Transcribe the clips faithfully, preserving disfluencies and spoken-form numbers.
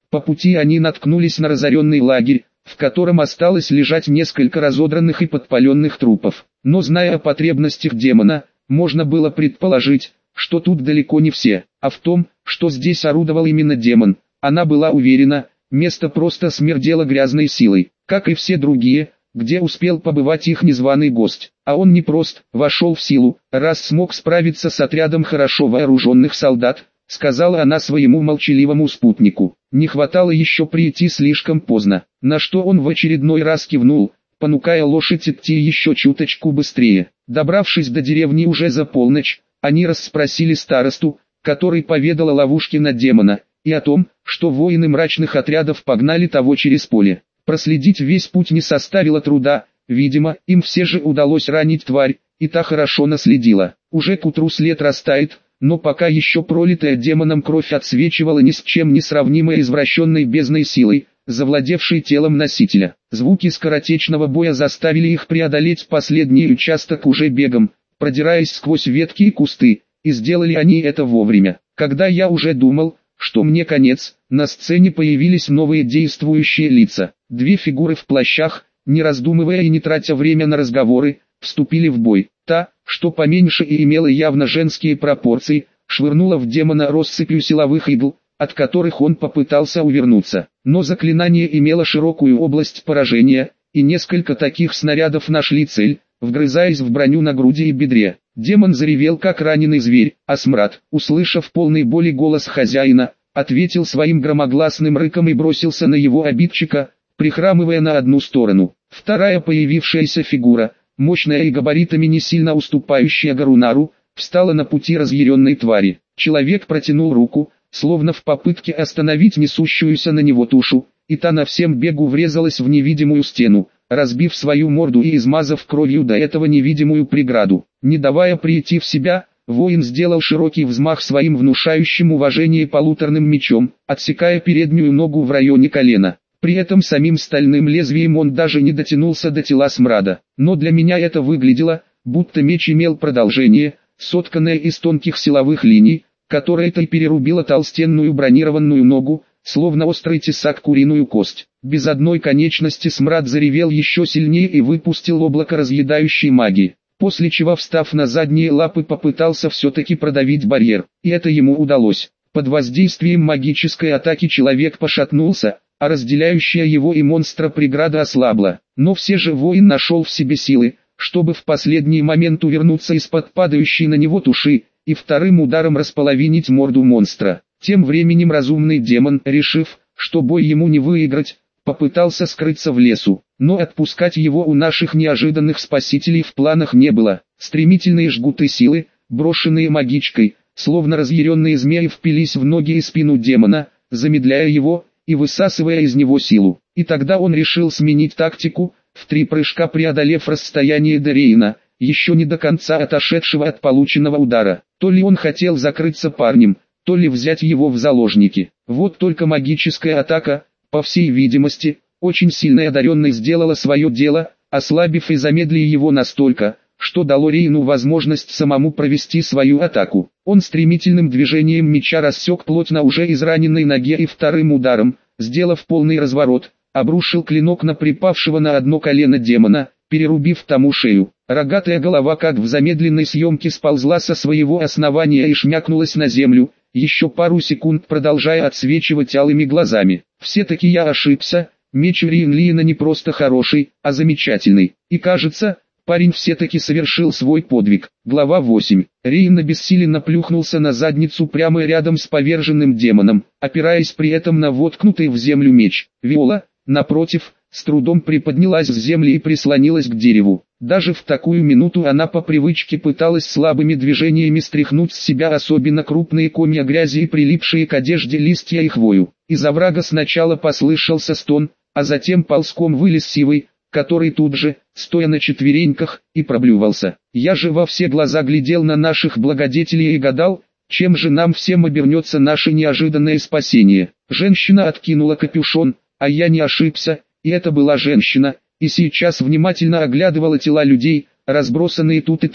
По пути они наткнулись на разоренный лагерь, в котором осталось лежать несколько разодранных и подпаленных трупов. Но зная о потребностях демона, можно было предположить, что тут далеко не все, а в том, что здесь орудовал именно демон, она была уверена, место просто смердело грязной силой, как и все другие, где успел побывать их незваный гость. А он не прост, вошел в силу, раз смог справиться с отрядом хорошо вооруженных солдат, сказала она своему молчаливому спутнику. Не хватало еще прийти слишком поздно, на что он в очередной раз кивнул, понукая лошадь идти еще чуточку быстрее. Добравшись до деревни уже за полночь, они расспросили старосту, который поведал о ловушке на демона, и о том, что воины мрачных отрядов погнали того через поле. Проследить весь путь не составило труда, видимо, им все же удалось ранить тварь, и та хорошо наследила. Уже к утру след растает, но пока еще пролитая демоном кровь отсвечивала ни с чем не сравнимой извращенной бездной силой, завладевшей телом носителя. Звуки скоротечного боя заставили их преодолеть последний участок уже бегом, продираясь сквозь ветки и кусты, и сделали они это вовремя. Когда я уже думал, что мне конец, на сцене появились новые действующие лица. Две фигуры в плащах, не раздумывая и не тратя время на разговоры, вступили в бой. Та, что поменьше и имела явно женские пропорции, швырнула в демона россыпью силовых игл, от которых он попытался увернуться. Но заклинание имело широкую область поражения, и несколько таких снарядов нашли цель, вгрызаясь в броню на груди и бедре. Демон заревел как раненый зверь, а Смрад, услышав полный боли голос хозяина, ответил своим громогласным рыком и бросился на его обидчика, прихрамывая на одну сторону. Вторая появившаяся фигура, мощная и габаритами не сильно уступающая Гарунару, встала на пути разъяренной твари. Человек протянул руку, словно в попытке остановить несущуюся на него тушу, и та на всем бегу врезалась в невидимую стену, разбив свою морду и измазав кровью до этого невидимую преграду. Не давая прийти в себя, воин сделал широкий взмах своим внушающим уважение полуторным мечом, отсекая переднюю ногу в районе колена. При этом самим стальным лезвием он даже не дотянулся до тела Смрада. Но для меня это выглядело, будто меч имел продолжение, сотканное из тонких силовых линий, которая-то и перерубила толстенную бронированную ногу, словно острый тесак куриную кость. Без одной конечности Смрад заревел еще сильнее и выпустил облако разъедающей магии, после чего, встав на задние лапы, попытался все-таки продавить барьер, и это ему удалось. Под воздействием магической атаки человек пошатнулся, а разделяющая его и монстра преграда ослабла, но все же воин нашел в себе силы, чтобы в последний момент увернуться из-под падающей на него туши, и вторым ударом располовинить морду монстра. Тем временем разумный демон, решив, что бой ему не выиграть, попытался скрыться в лесу, но отпускать его у наших неожиданных спасителей в планах не было. Стремительные жгуты силы, брошенные магичкой, словно разъяренные змеи, впились в ноги и спину демона, замедляя его и высасывая из него силу. И тогда он решил сменить тактику, в три прыжка преодолев расстояние до Рейна, еще не до конца отошедшего от полученного удара. То ли он хотел закрыться парнем, то ли взять его в заложники. Вот только магическая атака, по всей видимости, очень сильно одаренный, сделала свое дело, ослабив и замедлив его настолько, что дало Рейну возможность самому провести свою атаку. Он стремительным движением меча рассек плоть на уже израненной ноге и вторым ударом, сделав полный разворот, обрушил клинок на припавшего на одно колено демона, перерубив тому шею. Рогатая голова как в замедленной съемке сползла со своего основания и шмякнулась на землю, еще пару секунд продолжая отсвечивать алыми глазами. Все-таки я ошибся, меч Рейнлиена не просто хороший, а замечательный. И кажется, парень все-таки совершил свой подвиг. Глава восемь. Рейн обессиленно плюхнулся на задницу прямо рядом с поверженным демоном, опираясь при этом на воткнутый в землю меч. Виола, напротив, с трудом приподнялась с земли и прислонилась к дереву. Даже в такую минуту она по привычке пыталась слабыми движениями стряхнуть с себя особенно крупные комья грязи и прилипшие к одежде листья и хвою. Из оврага сначала послышался стон, а затем ползком вылез Сивый, который тут же, стоя на четвереньках, и проблювался. Я же во все глаза глядел на наших благодетелей и гадал, чем же нам всем обернется наше неожиданное спасение. Женщина откинула капюшон, а я не ошибся, и это была женщина, и сейчас внимательно оглядывала тела людей, разбросанные тут и там,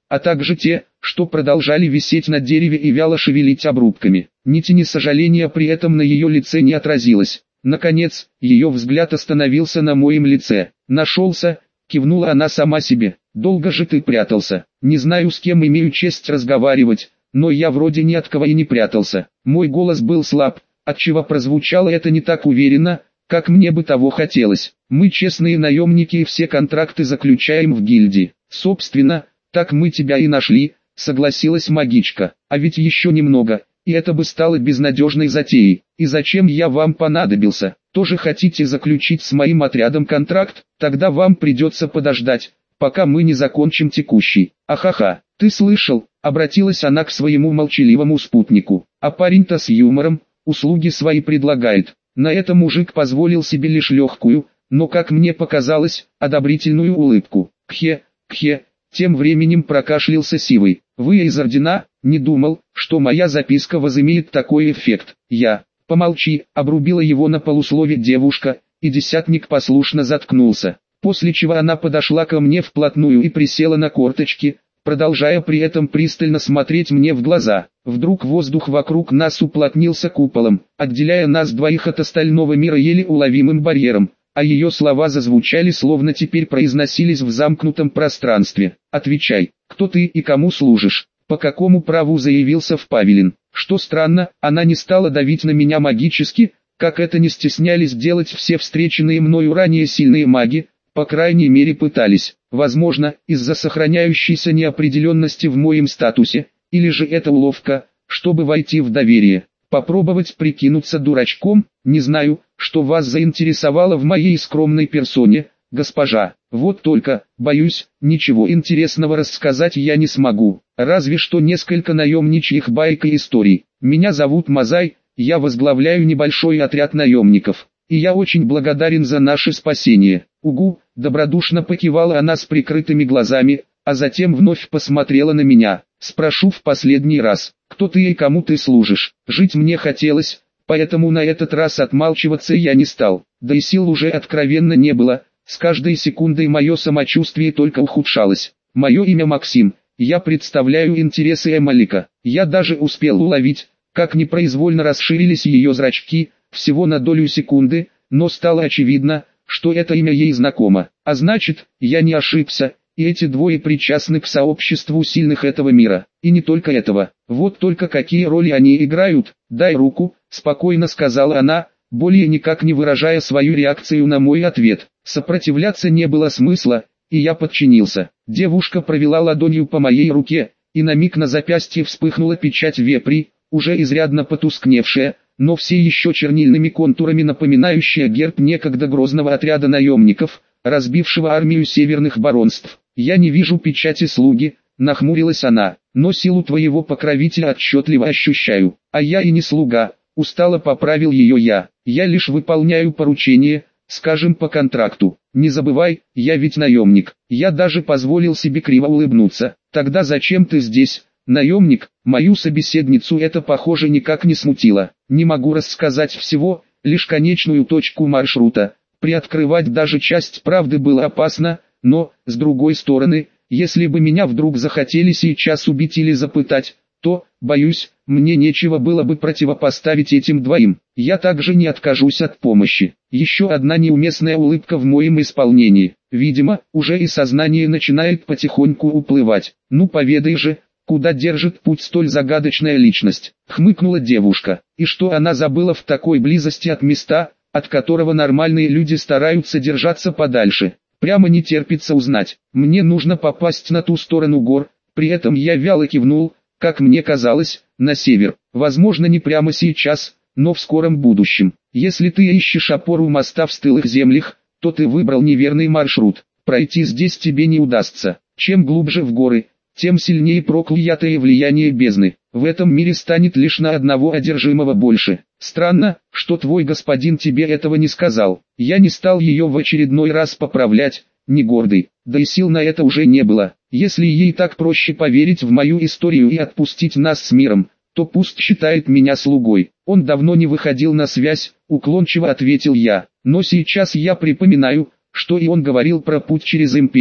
а также те, что продолжали висеть на дереве и вяло шевелить обрубками. Ни тени сожаления при этом на ее лице не отразилось. Наконец, ее взгляд остановился на моем лице. «Нашелся», — кивнула она сама себе. «Долго же ты прятался. Не знаю, с кем имею честь разговаривать, но я вроде ни от кого и не прятался». Мой голос был слаб, отчего прозвучало это не так уверенно, как мне бы того хотелось. «Мы честные наемники и все контракты заключаем в гильдии. Собственно, так мы тебя и нашли», — согласилась магичка. «А ведь еще немного, и это бы стало безнадежной затеей. И зачем я вам понадобился? Тоже хотите заключить с моим отрядом контракт? Тогда вам придется подождать, пока мы не закончим текущий». «Ахаха, ты слышал?» — обратилась она к своему молчаливому спутнику. «А парень-то с юмором, услуги свои предлагает». На это мужик позволил себе лишь легкую, но, как мне показалось, одобрительную улыбку. «Кхе, кхе», тем временем прокашлялся Сивый. «Вы из ордена?» «Не думал, что моя записка возымеет такой эффект». «Я». «Помолчи», обрубила его на полуслове девушка, и десятник послушно заткнулся. После чего она подошла ко мне вплотную и присела на корточки, продолжая при этом пристально смотреть мне в глаза. Вдруг воздух вокруг нас уплотнился куполом, отделяя нас двоих от остального мира еле уловимым барьером, а ее слова зазвучали, словно теперь произносились в замкнутом пространстве. «Отвечай, кто ты и кому служишь? По какому праву заявился в Павелин?» Что странно, она не стала давить на меня магически, как это не стеснялись делать все встреченные мною ранее сильные маги, по крайней мере пытались. Возможно, из-за сохраняющейся неопределенности в моем статусе, или же это уловка, чтобы войти в доверие. Попробовать прикинуться дурачком, не знаю, что вас заинтересовало в моей скромной персоне, госпожа. Вот только, боюсь, ничего интересного рассказать я не смогу, разве что несколько наемничьих баек и историй. Меня зовут Мазай, я возглавляю небольшой отряд наемников, и я очень благодарен за наше спасение. Угу, добродушно покивала она с прикрытыми глазами, а затем вновь посмотрела на меня. Спрошу в последний раз, кто ты и кому ты служишь? Жить мне хотелось, поэтому на этот раз отмалчиваться я не стал, да и сил уже откровенно не было. С каждой секундой мое самочувствие только ухудшалось. Мое имя Максим, я представляю интересы Эмалика. Я даже успел уловить, как непроизвольно расширились ее зрачки, всего на долю секунды, но стало очевидно, что это имя ей знакомо. А значит, я не ошибся, и эти двое причастны к сообществу сильных этого мира. И не только этого. Вот только какие роли они играют. «Дай руку», — спокойно сказала она, более никак не выражая свою реакцию на мой ответ. Сопротивляться не было смысла, и я подчинился. Девушка провела ладонью по моей руке, и на миг на запястье вспыхнула печать вепри, уже изрядно потускневшая, но все еще чернильными контурами напоминающая герб некогда грозного отряда наемников, разбившего армию северных баронств. «Я не вижу печати слуги», — нахмурилась она, — «но силу твоего покровителя отчетливо ощущаю». «А я и не слуга», — устало поправил ее я, — «я лишь выполняю поручение, скажем, по контракту. Не забывай, я ведь наемник». Я даже позволил себе криво улыбнуться. «Тогда зачем ты здесь, наемник?» Мою собеседницу это, похоже, никак не смутило. «Не могу рассказать всего, лишь конечную точку маршрута. Приоткрывать даже часть правды было опасно, но, с другой стороны, если бы меня вдруг захотели сейчас убить или запытать, то, боюсь, мне нечего было бы противопоставить этим двоим. Я также не откажусь от помощи». Еще одна неуместная улыбка в моем исполнении. Видимо, уже и сознание начинает потихоньку уплывать. «Ну поведай же, куда держит путь столь загадочная личность?» — хмыкнула девушка. «И что она забыла в такой близости от места, от которого нормальные люди стараются держаться подальше? Прямо не терпится узнать. Мне нужно попасть на ту сторону гор». При этом я вяло кивнул, как мне казалось, на север. Возможно, не прямо сейчас, но в скором будущем. Если ты ищешь опору моста в стылых землях, то ты выбрал неверный маршрут. Пройти здесь тебе не удастся. Чем глубже в горы, тем сильнее проклятое влияние бездны. В этом мире станет лишь на одного одержимого больше. Странно, что твой господин тебе этого не сказал. Я не стал ее в очередной раз поправлять, не гордый, да и сил на это уже не было. Если ей так проще поверить в мою историю и отпустить нас с миром, то пусть считает меня слугой. Он давно не выходил на связь, уклончиво ответил я. Но сейчас я припоминаю, что и он говорил про путь через империю.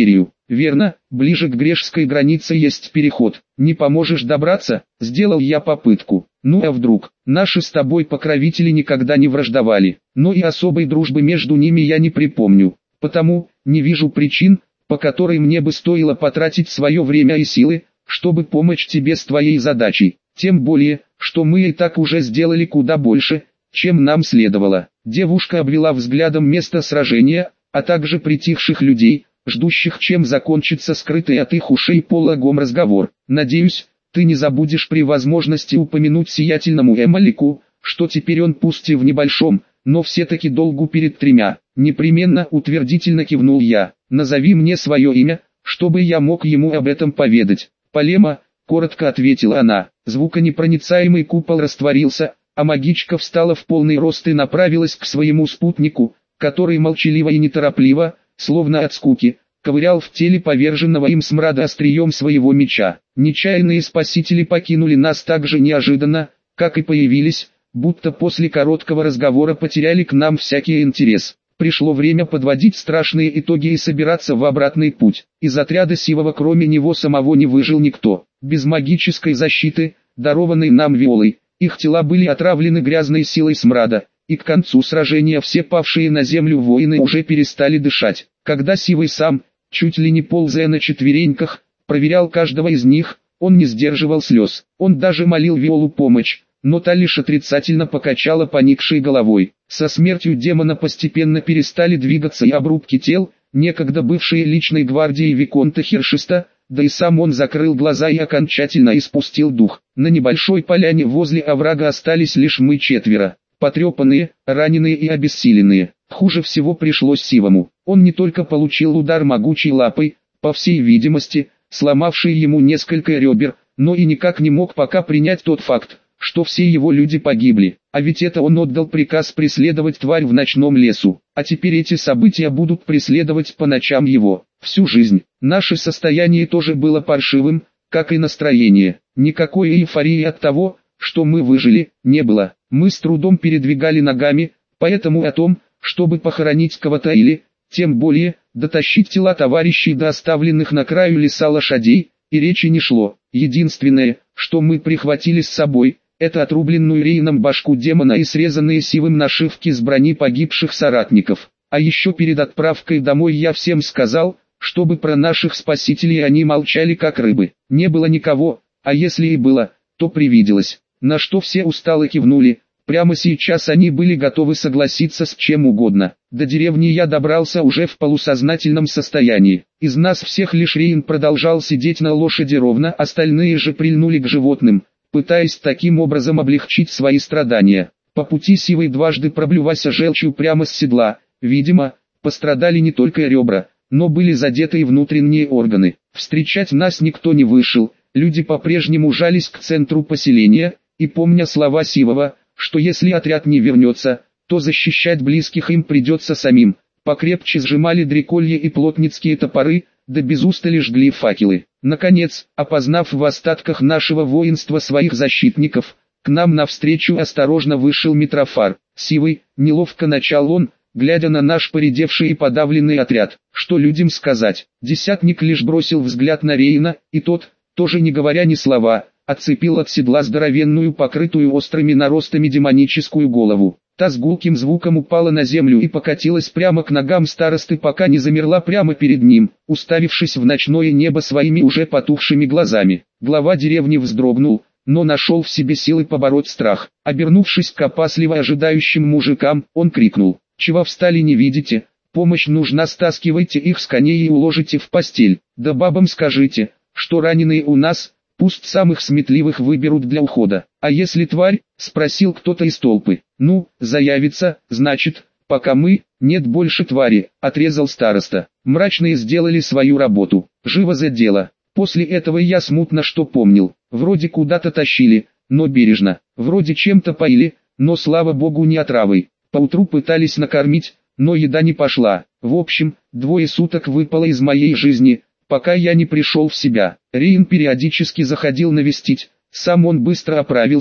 Верно, ближе к грешской границе есть переход. Не поможешь добраться? Сделал я попытку. Ну а вдруг? Наши с тобой покровители никогда не враждовали, но и особой дружбы между ними я не припомню. Потому, не вижу причин, по которой мне бы стоило потратить свое время и силы, чтобы помочь тебе с твоей задачей. Тем более, что мы и так уже сделали куда больше, чем нам следовало. Девушка обвела взглядом место сражения, а также притихших людей, ждущих, чем закончится скрытый от их ушей пологом разговор. Надеюсь, ты не забудешь при возможности упомянуть сиятельному Эмалику, что теперь он пусть и в небольшом, но все-таки долгу перед тремя. Непременно утвердительно кивнул я. Назови мне свое имя, чтобы я мог ему об этом поведать. Полема, коротко ответила она. Звуконепроницаемый купол растворился, а магичка встала в полный рост и направилась к своему спутнику, который молчаливо и неторопливо, словно от скуки, ковырял в теле поверженного им смрада острием своего меча. Нечаянные спасители покинули нас так же неожиданно, как и появились, будто после короткого разговора потеряли к нам всякий интерес. Пришло время подводить страшные итоги и собираться в обратный путь. Из отряда Сивова кроме него самого не выжил никто. Без магической защиты, дарованной нам Виолой, их тела были отравлены грязной силой смрада, и к концу сражения все павшие на землю воины уже перестали дышать. Когда Сивый сам, чуть ли не ползая на четвереньках, проверял каждого из них, он не сдерживал слез. Он даже молил Виолу помочь, но та лишь отрицательно покачала поникшей головой. Со смертью демона постепенно перестали двигаться и обрубки тел, некогда бывшие личной гвардией Виконта Хершиста, да и сам он закрыл глаза и окончательно испустил дух. На небольшой поляне возле оврага остались лишь мы четверо, потрепанные, раненые и обессиленные. Хуже всего пришлось Сивому. Он не только получил удар могучей лапой, по всей видимости, сломавший ему несколько ребер, но и никак не мог пока принять тот факт, что все его люди погибли, а ведь это он отдал приказ преследовать тварь в ночном лесу, а теперь эти события будут преследовать по ночам его, всю жизнь. Наше состояние тоже было паршивым, как и настроение. Никакой эйфории от того, что мы выжили, не было. Мы с трудом передвигали ногами, поэтому о том, чтобы похоронить кого-то или, тем более, дотащить тела товарищей до оставленных на краю леса лошадей, и речи не шло. Единственное, что мы прихватили с собой, это отрубленную Рейном башку демона и срезанные Сивым нашивки с брони погибших соратников. А еще перед отправкой домой я всем сказал, чтобы про наших спасителей они молчали как рыбы. Не было никого, а если и было, то привиделось. На что все устало кивнули. Прямо сейчас они были готовы согласиться с чем угодно. До деревни я добрался уже в полусознательном состоянии. Из нас всех лишь Рейн продолжал сидеть на лошади ровно, остальные же прильнули к животным, пытаясь таким образом облегчить свои страдания. По пути Сивый дважды проблювася желчью прямо с седла. Видимо, пострадали не только ребра, но были задеты и внутренние органы. Встречать нас никто не вышел, люди по-прежнему жались к центру поселения, и помня слова Сивова, что если отряд не вернется, то защищать близких им придется самим, покрепче сжимали дреколья и плотницкие топоры, да без устали жгли факелы. Наконец, опознав в остатках нашего воинства своих защитников, к нам навстречу осторожно вышел Митрофар. Сивый, неловко начал он, глядя на наш поредевший и подавленный отряд. Что людям сказать? Десятник лишь бросил взгляд на Рейна, и тот, тоже не говоря ни слова, отцепил от седла здоровенную покрытую острыми наростами демоническую голову. Та с гулким звуком упала на землю и покатилась прямо к ногам старосты, пока не замерла прямо перед ним, уставившись в ночное небо своими уже потухшими глазами. Глава деревни вздрогнул, но нашел в себе силы побороть страх. Обернувшись к опасливо ожидающим мужикам, он крикнул: «Чего встали, не видите? Помощь нужна, стаскивайте их с коней и уложите в постель. Да бабам скажите, что раненые у нас, пусть самых сметливых выберут для ухода». «А если тварь?» — спросил кто-то из толпы. «Ну, заявится, значит, пока мы, нет больше твари», — отрезал староста. Мрачные сделали свою работу, живо за дело. После этого я смутно что помнил, вроде куда-то тащили, но бережно, вроде чем-то поили, но слава богу не отравой. Поутру пытались накормить, но еда не пошла. В общем, двое суток выпало из моей жизни, пока я не пришел в себя. Рейн периодически заходил навестить, сам он быстро оправился,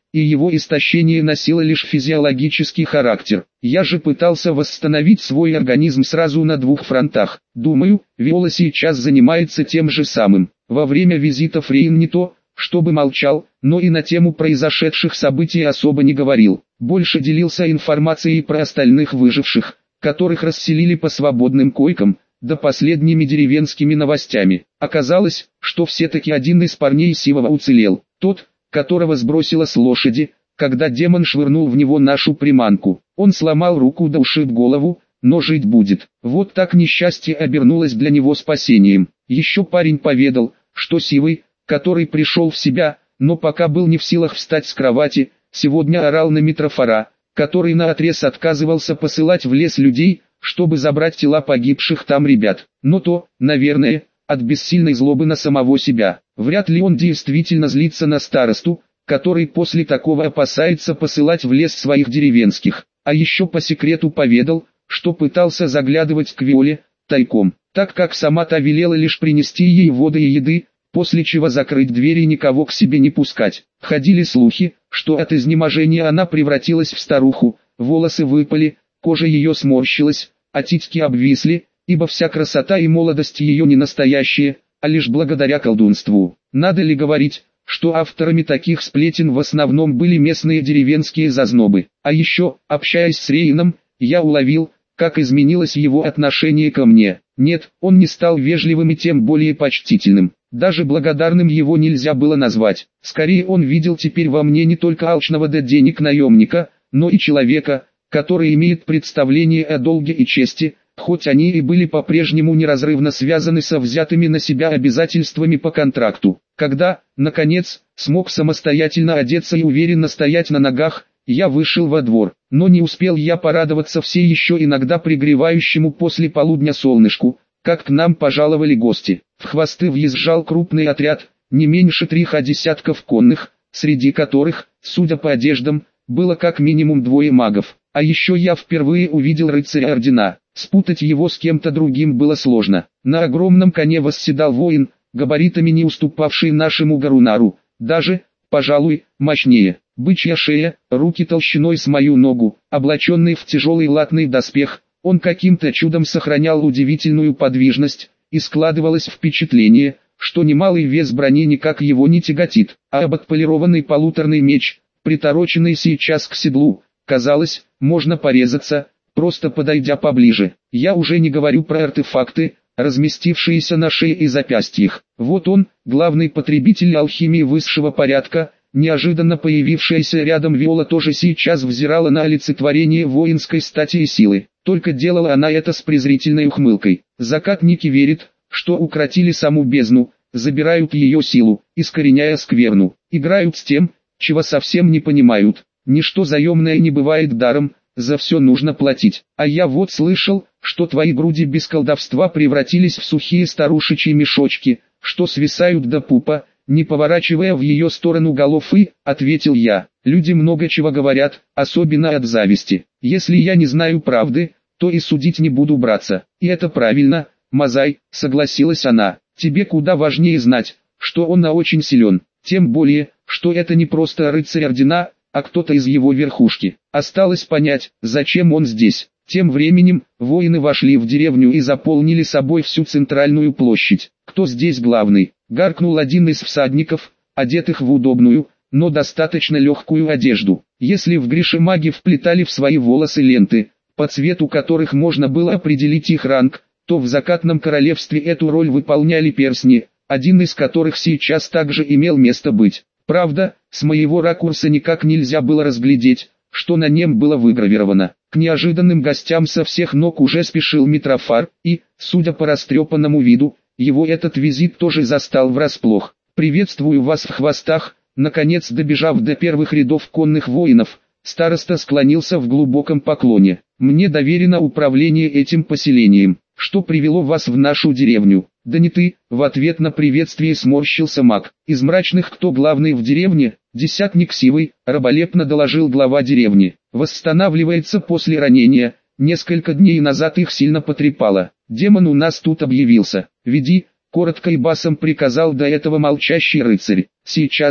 и его истощение носило лишь физиологический характер. Я же пытался восстановить свой организм сразу на двух фронтах. Думаю, Виола сейчас занимается тем же самым. Во время визита Фрейн не то, чтобы молчал, но и на тему произошедших событий особо не говорил. Больше делился информацией про остальных выживших, которых расселили по свободным койкам, да последними деревенскими новостями. Оказалось, что все-таки один из парней Сивова уцелел, тот, которого сбросило с лошади, когда демон швырнул в него нашу приманку. Он сломал руку да ушиб голову, но жить будет. Вот так несчастье обернулось для него спасением. Еще парень поведал, что Сивый, который пришел в себя, но пока был не в силах встать с кровати, сегодня орал на Митрофора, который наотрез отказывался посылать в лес людей, чтобы забрать тела погибших там ребят. Но то, наверное, от бессильной злобы на самого себя. Вряд ли он действительно злится на старосту, который после такого опасается посылать в лес своих деревенских. А еще по секрету поведал, что пытался заглядывать к Виоле, тайком, так как сама та велела лишь принести ей воды и еды, после чего закрыть двери и никого к себе не пускать. Ходили слухи, что от изнеможения она превратилась в старуху, волосы выпали, кожа ее сморщилась, а титьки обвисли, ибо вся красота и молодость ее не настоящие, а лишь благодаря колдунству. Надо ли говорить, что авторами таких сплетен в основном были местные деревенские зазнобы. А еще, общаясь с Рейном, я уловил, как изменилось его отношение ко мне. Нет, он не стал вежливым и тем более почтительным. Даже благодарным его нельзя было назвать. Скорее он видел теперь во мне не только алчного до денег наемника, но и человека, который имеет представление о долге и чести, хоть они и были по-прежнему неразрывно связаны со взятыми на себя обязательствами по контракту. Когда, наконец, смог самостоятельно одеться и уверенно стоять на ногах, я вышел во двор, но не успел я порадоваться все еще иногда пригревающему после полудня солнышку, как к нам пожаловали гости. В хвосты въезжал крупный отряд, не меньше трех десятков конных, среди которых, судя по одеждам, было как минимум двое магов. А еще я впервые увидел рыцаря ордена. Спутать его с кем-то другим было сложно. На огромном коне восседал воин, габаритами не уступавший нашему Гарунару, даже, пожалуй, мощнее. Бычья шея, руки толщиной с мою ногу, облаченный в тяжелый латный доспех, он каким-то чудом сохранял удивительную подвижность, и складывалось впечатление, что немалый вес брони никак его не тяготит, а об отполированный полуторный меч, притороченный сейчас к седлу, казалось, можно порезаться, просто подойдя поближе. Я уже не говорю про артефакты, разместившиеся на шее и запястьях. Вот он, главный потребитель алхимии высшего порядка, неожиданно появившаяся рядом Виола тоже сейчас взирала на олицетворение воинской стати и силы. Только делала она это с презрительной ухмылкой. Закатники верят, что укротили саму бездну, забирают ее силу, искореняя скверну, играют с тем, чего совсем не понимают. Ничто заемное не бывает даром, за все нужно платить. А я вот слышал, что твои груди без колдовства превратились в сухие старушечьи мешочки, что свисают до пупа, не поворачивая в ее сторону голов и, ответил я, люди много чего говорят, особенно от зависти. Если я не знаю правды, то и судить не буду браться. И это правильно, Мазай, согласилась она. Тебе куда важнее знать, что он очень силен. Тем более, что это не просто рыцарь ордена, а кто-то из его верхушки. Осталось понять, зачем он здесь. Тем временем, воины вошли в деревню и заполнили собой всю центральную площадь. Кто здесь главный? Гаркнул один из всадников, одетых в удобную, но достаточно легкую одежду. Если в Грише маги вплетали в свои волосы ленты, по цвету которых можно было определить их ранг, то в закатном королевстве эту роль выполняли перстни, один из которых сейчас также имел место быть. Правда, с моего ракурса никак нельзя было разглядеть, что на нем было выгравировано. К неожиданным гостям со всех ног уже спешил Митрофар, и, судя по растрепанному виду, его этот визит тоже застал врасплох. «Приветствую вас в хвостах», наконец добежав до первых рядов конных воинов, староста склонился в глубоком поклоне. «Мне доверено управление этим поселением. Что привело вас в нашу деревню?» «Да не ты», в ответ на приветствие сморщился маг. «Из мрачных кто главный в деревне?» «Десятник Сивый», раболепно доложил глава деревни. «Восстанавливается после ранения, несколько дней назад их сильно потрепало. Демон у нас тут объявился. Веди», коротко и басом приказал до этого молчащий рыцарь. «Сейчас же».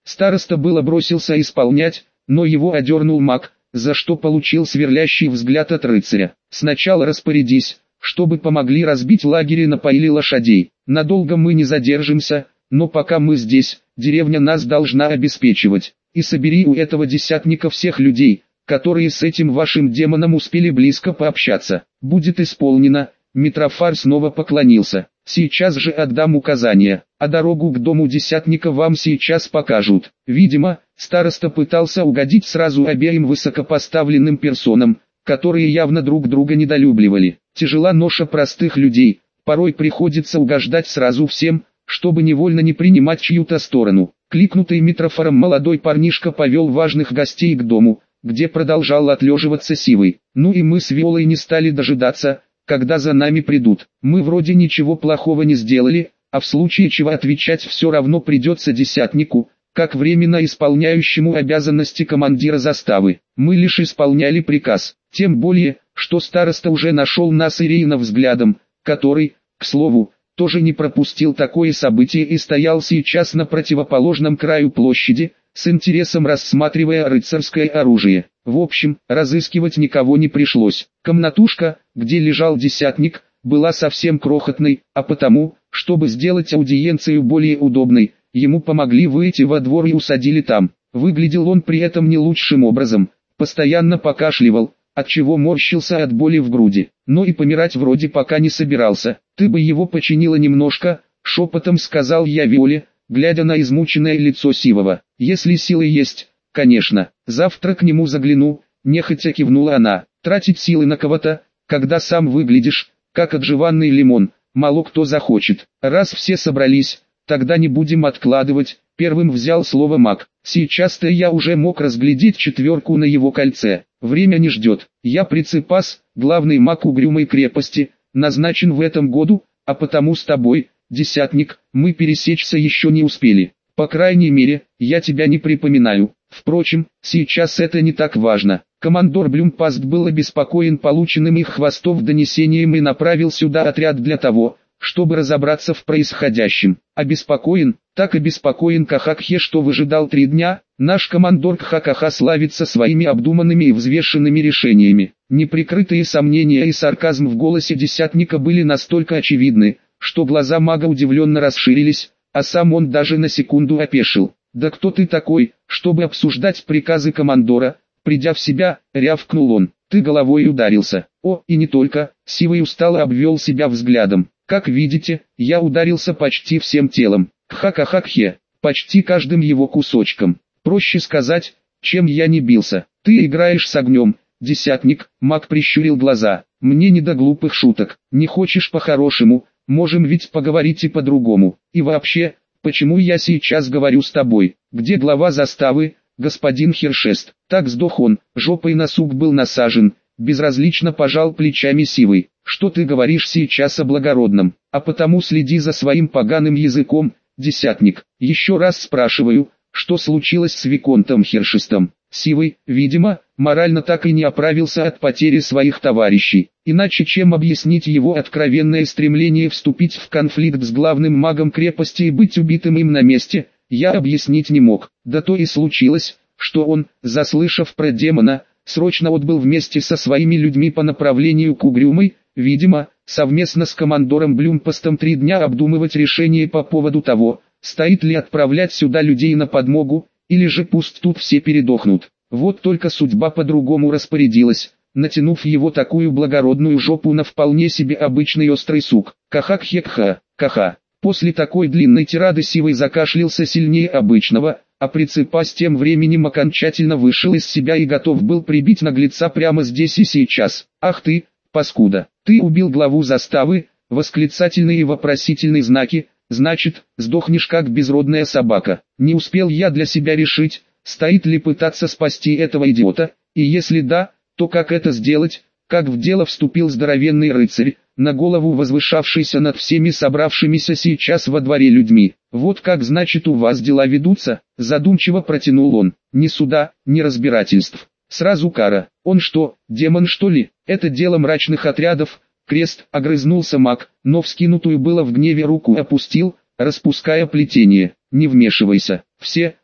Староста было бросился исполнять, но его одернул маг, за что получил сверлящий взгляд от рыцаря. Сначала распорядись, чтобы помогли разбить лагерь и напоили лошадей. Надолго мы не задержимся, но пока мы здесь, деревня нас должна обеспечивать. И собери у этого десятника всех людей, которые с этим вашим демоном успели близко пообщаться. Будет исполнено. Митрофар снова поклонился. Сейчас же отдам указания, а дорогу к дому десятника вам сейчас покажут. Видимо, староста пытался угодить сразу обеим высокопоставленным персонам, которые явно друг друга недолюбливали. Тяжела ноша простых людей, порой приходится угождать сразу всем, чтобы невольно не принимать чью-то сторону. Кликнутый Митрофаром молодой парнишка повел важных гостей к дому, где продолжал отлеживаться Сивый. Ну и мы с Виолой не стали дожидаться, когда за нами придут. Мы вроде ничего плохого не сделали, а в случае чего отвечать все равно придется десятнику, как временно исполняющему обязанности командира заставы. Мы лишь исполняли приказ, тем более, что староста уже нашел нас Ирина взглядом, который, к слову, тоже не пропустил такое событие и стоял сейчас на противоположном краю площади, с интересом рассматривая рыцарское оружие. В общем, разыскивать никого не пришлось. Комнатушка, где лежал десятник, была совсем крохотной, а потому, чтобы сделать аудиенцию более удобной, ему помогли выйти во двор и усадили там. Выглядел он при этом не лучшим образом, постоянно покашливал, отчего морщился от боли в груди, но и помирать вроде пока не собирался. «Ты бы его починила немножко», — шепотом сказал я Виоле, глядя на измученное лицо Сивого. «Если силы есть, конечно, завтра к нему загляну», — нехотя кивнула она. «Тратить силы на кого-то, когда сам выглядишь, как отжеванный лимон, мало кто захочет. Раз все собрались, тогда не будем откладывать», — первым взял слово маг. Сейчас-то я уже мог разглядеть четверку на его кольце. Время не ждет. Я Прицепас, главный маг угрюмой крепости, назначен в этом году, а потому с тобой, десятник, мы пересечься еще не успели. По крайней мере, я тебя не припоминаю. Впрочем, сейчас это не так важно. Командор Блюмпаст был обеспокоен полученным их хвостов донесением и направил сюда отряд для того, чтобы разобраться в происходящем. Обеспокоен, так обеспокоен Кахакхе, что выжидал три дня. Наш командор Кхакаха славится своими обдуманными и взвешенными решениями. Неприкрытые сомнения и сарказм в голосе десятника были настолько очевидны, что глаза мага удивленно расширились, а сам он даже на секунду опешил. «Да кто ты такой, чтобы обсуждать приказы командора?» Придя в себя, рявкнул он. «Ты головой ударился». «О, и не только», Сивый устало обвел себя взглядом. «Как видите, я ударился почти всем телом. Кхакахакхе, почти каждым его кусочком. Проще сказать, чем я не бился. Ты играешь с огнем, десятник», маг прищурил глаза. «Мне не до глупых шуток. Не хочешь по-хорошему, можем ведь поговорить и по-другому. И вообще, почему я сейчас говорю с тобой? Где глава заставы, господин Хершест?» Так сдох он, жопой на сук был насажен. Безразлично пожал плечами Сивый. «Что ты говоришь сейчас о благородном? А потому следи за своим поганым языком, десятник. Еще раз спрашиваю, что случилось с виконтом Хершестом?» Сивый, видимо, морально так и не оправился от потери своих товарищей. Иначе чем объяснить его откровенное стремление вступить в конфликт с главным магом крепости и быть убитым им на месте, я объяснить не мог. Да то и случилось, что он, заслышав про демона, срочно отбыл вместе со своими людьми по направлению к Угрюмой, видимо, совместно с командором Блюмпастом три дня обдумывать решение по поводу того, стоит ли отправлять сюда людей на подмогу, или же пусть тут все передохнут. Вот только судьба по-другому распорядилась, натянув его такую благородную жопу на вполне себе обычный острый сук. Кахак-хекха, каха. После такой длинной тирады Сивый закашлялся сильнее обычного, а Прицепас тем временем окончательно вышел из себя и готов был прибить наглеца прямо здесь и сейчас. «Ах ты, паскуда, ты убил главу заставы!» Восклицательные и вопросительные знаки. «Значит, сдохнешь как безродная собака». Не успел я для себя решить, стоит ли пытаться спасти этого идиота, и если да, то как это сделать, как в дело вступил здоровенный рыцарь, на голову возвышавшийся над всеми собравшимися сейчас во дворе людьми. «Вот как значит у вас дела ведутся», задумчиво протянул он. «Ни суда, ни разбирательств. Сразу кара. Он что, демон что ли? Это дело мрачных отрядов». Крест, огрызнулся маг, но вскинутую было в гневе руку опустил, распуская плетение. «Не вмешивайся. Все,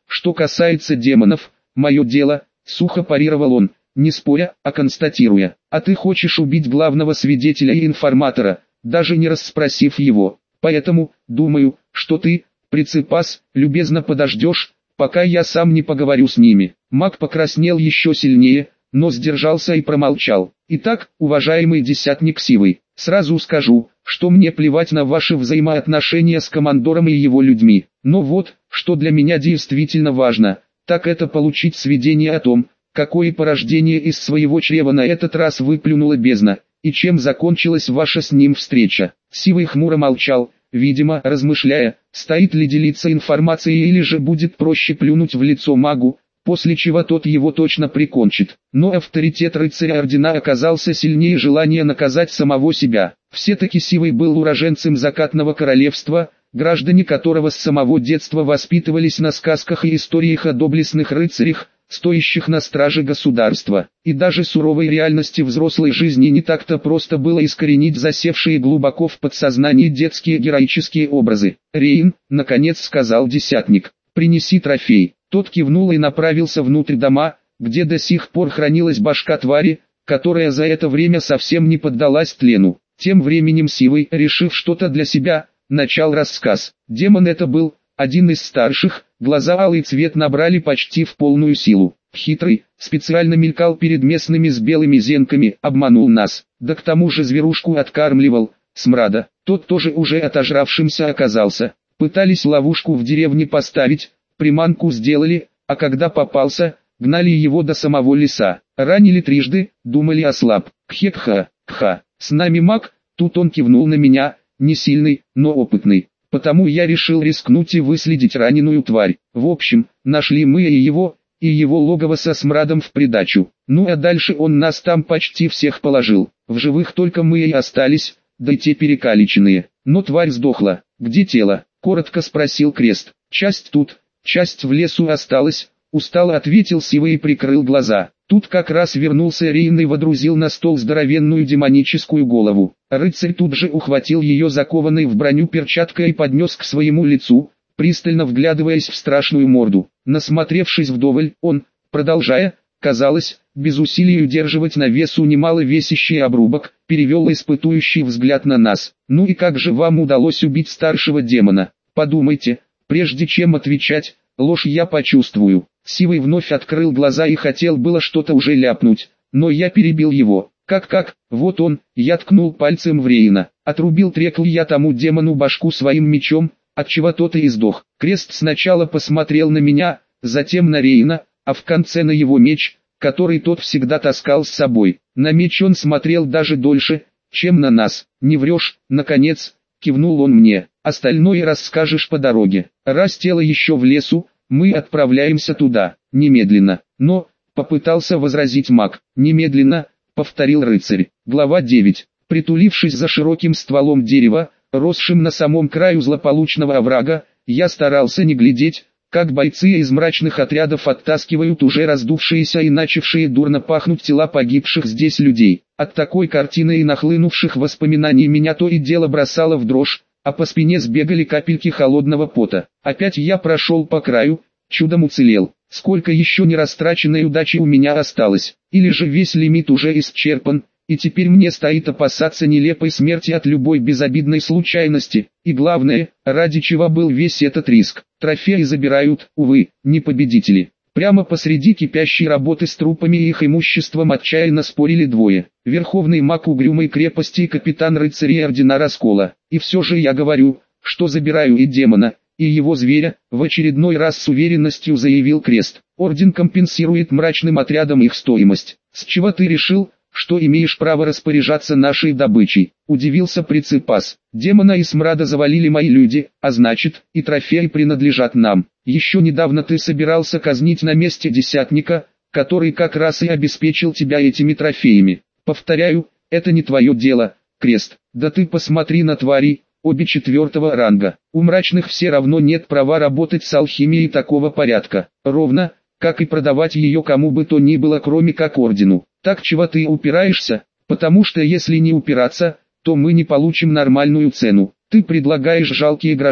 Что касается демонов, мое дело, сухо парировал он, не споря, а констатируя. А ты хочешь убить главного свидетеля и информатора, даже не расспросив его. Поэтому, думаю, что ты, Прицепас, любезно подождешь, пока я сам не поговорю с ними. Маг покраснел еще сильнее, но сдержался и промолчал. Итак, уважаемый десятник Сивый, сразу скажу, что мне плевать на ваши взаимоотношения с командором и его людьми. Но вот, что для меня действительно важно, так это получить сведения о том, какое порождение из своего чрева на этот раз выплюнула бездна, и чем закончилась ваша с ним встреча. Сивый хмуро молчал, видимо, размышляя, стоит ли делиться информацией или же будет проще плюнуть в лицо магу, после чего тот его точно прикончит. Но авторитет рыцаря ордена оказался сильнее желания наказать самого себя. Все-таки Сивый был уроженцем закатного королевства, граждане которого с самого детства воспитывались на сказках и историях о доблестных рыцарях, стоящих на страже государства. И даже суровой реальности взрослой жизни не так-то просто было искоренить засевшие глубоко в подсознании детские героические образы. «Рейн», — наконец сказал десятник, — «принеси трофей». Тот кивнул и направился внутрь дома, где до сих пор хранилась башка твари, которая за это время совсем не поддалась тлену. Тем временем Сивый, решив что-то для себя, начал рассказ. Демон это был, один из старших, глаза алый цвет набрали почти в полную силу. Хитрый, специально мелькал перед местными с белыми зенками, обманул нас. Да к тому же зверушку откармливал, смрада. Тот тоже уже отожравшимся оказался. Пытались ловушку в деревне поставить, приманку сделали, а когда попался, гнали его до самого леса. Ранили трижды, думали ослаб. Кхе-кха, кха. С нами маг, тут он кивнул на меня, не сильный, но опытный. Потому я решил рискнуть и выследить раненую тварь. В общем, нашли мы и его, и его логово со смрадом в придачу. Ну а дальше он нас там почти всех положил. В живых только мы и остались, да и те перекалеченные. Но тварь сдохла. Где тело? Коротко спросил Крест. Часть тут, часть в лесу осталась, устало ответил Сивый и прикрыл глаза. Тут как раз вернулся Рейн и водрузил на стол здоровенную демоническую голову. Рыцарь тут же ухватил ее закованной в броню перчаткой и поднес к своему лицу, пристально вглядываясь в страшную морду. Насмотревшись вдоволь, он, продолжая, казалось, без усилий удерживать на весу немало весящий обрубок, перевел испытующий взгляд на нас. «Ну и как же вам удалось убить старшего демона? Подумайте, прежде чем отвечать, ложь я почувствую». Сивый вновь открыл глаза и хотел было что-то уже ляпнуть, но я перебил его. «Как-как, вот он», я ткнул пальцем в Рейна. Отрубил трекл я тому демону башку своим мечом, отчего тот и сдох. Крест сначала посмотрел на меня, затем на Рейна, а в конце на его меч, который тот всегда таскал с собой. На меч он смотрел даже дольше, чем на нас. «Не врешь», наконец, кивнул он мне. «Остальное расскажешь по дороге. Раз тело еще в лесу, мы отправляемся туда, немедленно». Но, попытался возразить маг. «Немедленно», повторил рыцарь. Глава девять. Притулившись за широким стволом дерева, росшим на самом краю злополучного оврага, я старался не глядеть, как бойцы из мрачных отрядов оттаскивают уже раздувшиеся и начавшие дурно пахнуть тела погибших здесь людей. От такой картины и нахлынувших воспоминаний меня то и дело бросало в дрожь, а по спине сбегали капельки холодного пота. Опять я прошел по краю, чудом уцелел. Сколько еще нерастраченной удачи у меня осталось, или же весь лимит уже исчерпан, и теперь мне стоит опасаться нелепой смерти от любой безобидной случайности, и главное, ради чего был весь этот риск. Трофеи забирают, увы, не победители. Прямо посреди кипящей работы с трупами и их имуществом отчаянно спорили двое. Верховный маг угрюмой крепости и капитан рыцарей ордена Раскола. И все же я говорю, что забираю и демона, и его зверя, в очередной раз с уверенностью заявил Крест. Орден компенсирует мрачным отрядам их стоимость. С чего ты решил, что имеешь право распоряжаться нашей добычей? Удивился Прицепас. Демона и смрада завалили мои люди, а значит, и трофеи принадлежат нам. Еще недавно ты собирался казнить на месте десятника, который как раз и обеспечил тебя этими трофеями. Повторяю, это не твое дело, Крест. Да ты посмотри на тварей, обе четвертого ранга. У мрачных все равно нет права работать с алхимией такого порядка. Ровно, как и продавать ее кому бы то ни было, кроме как ордену. Так чего ты упираешься? Потому что если не упираться, то мы не получим нормальную цену. Ты предлагаешь жалкие гроши.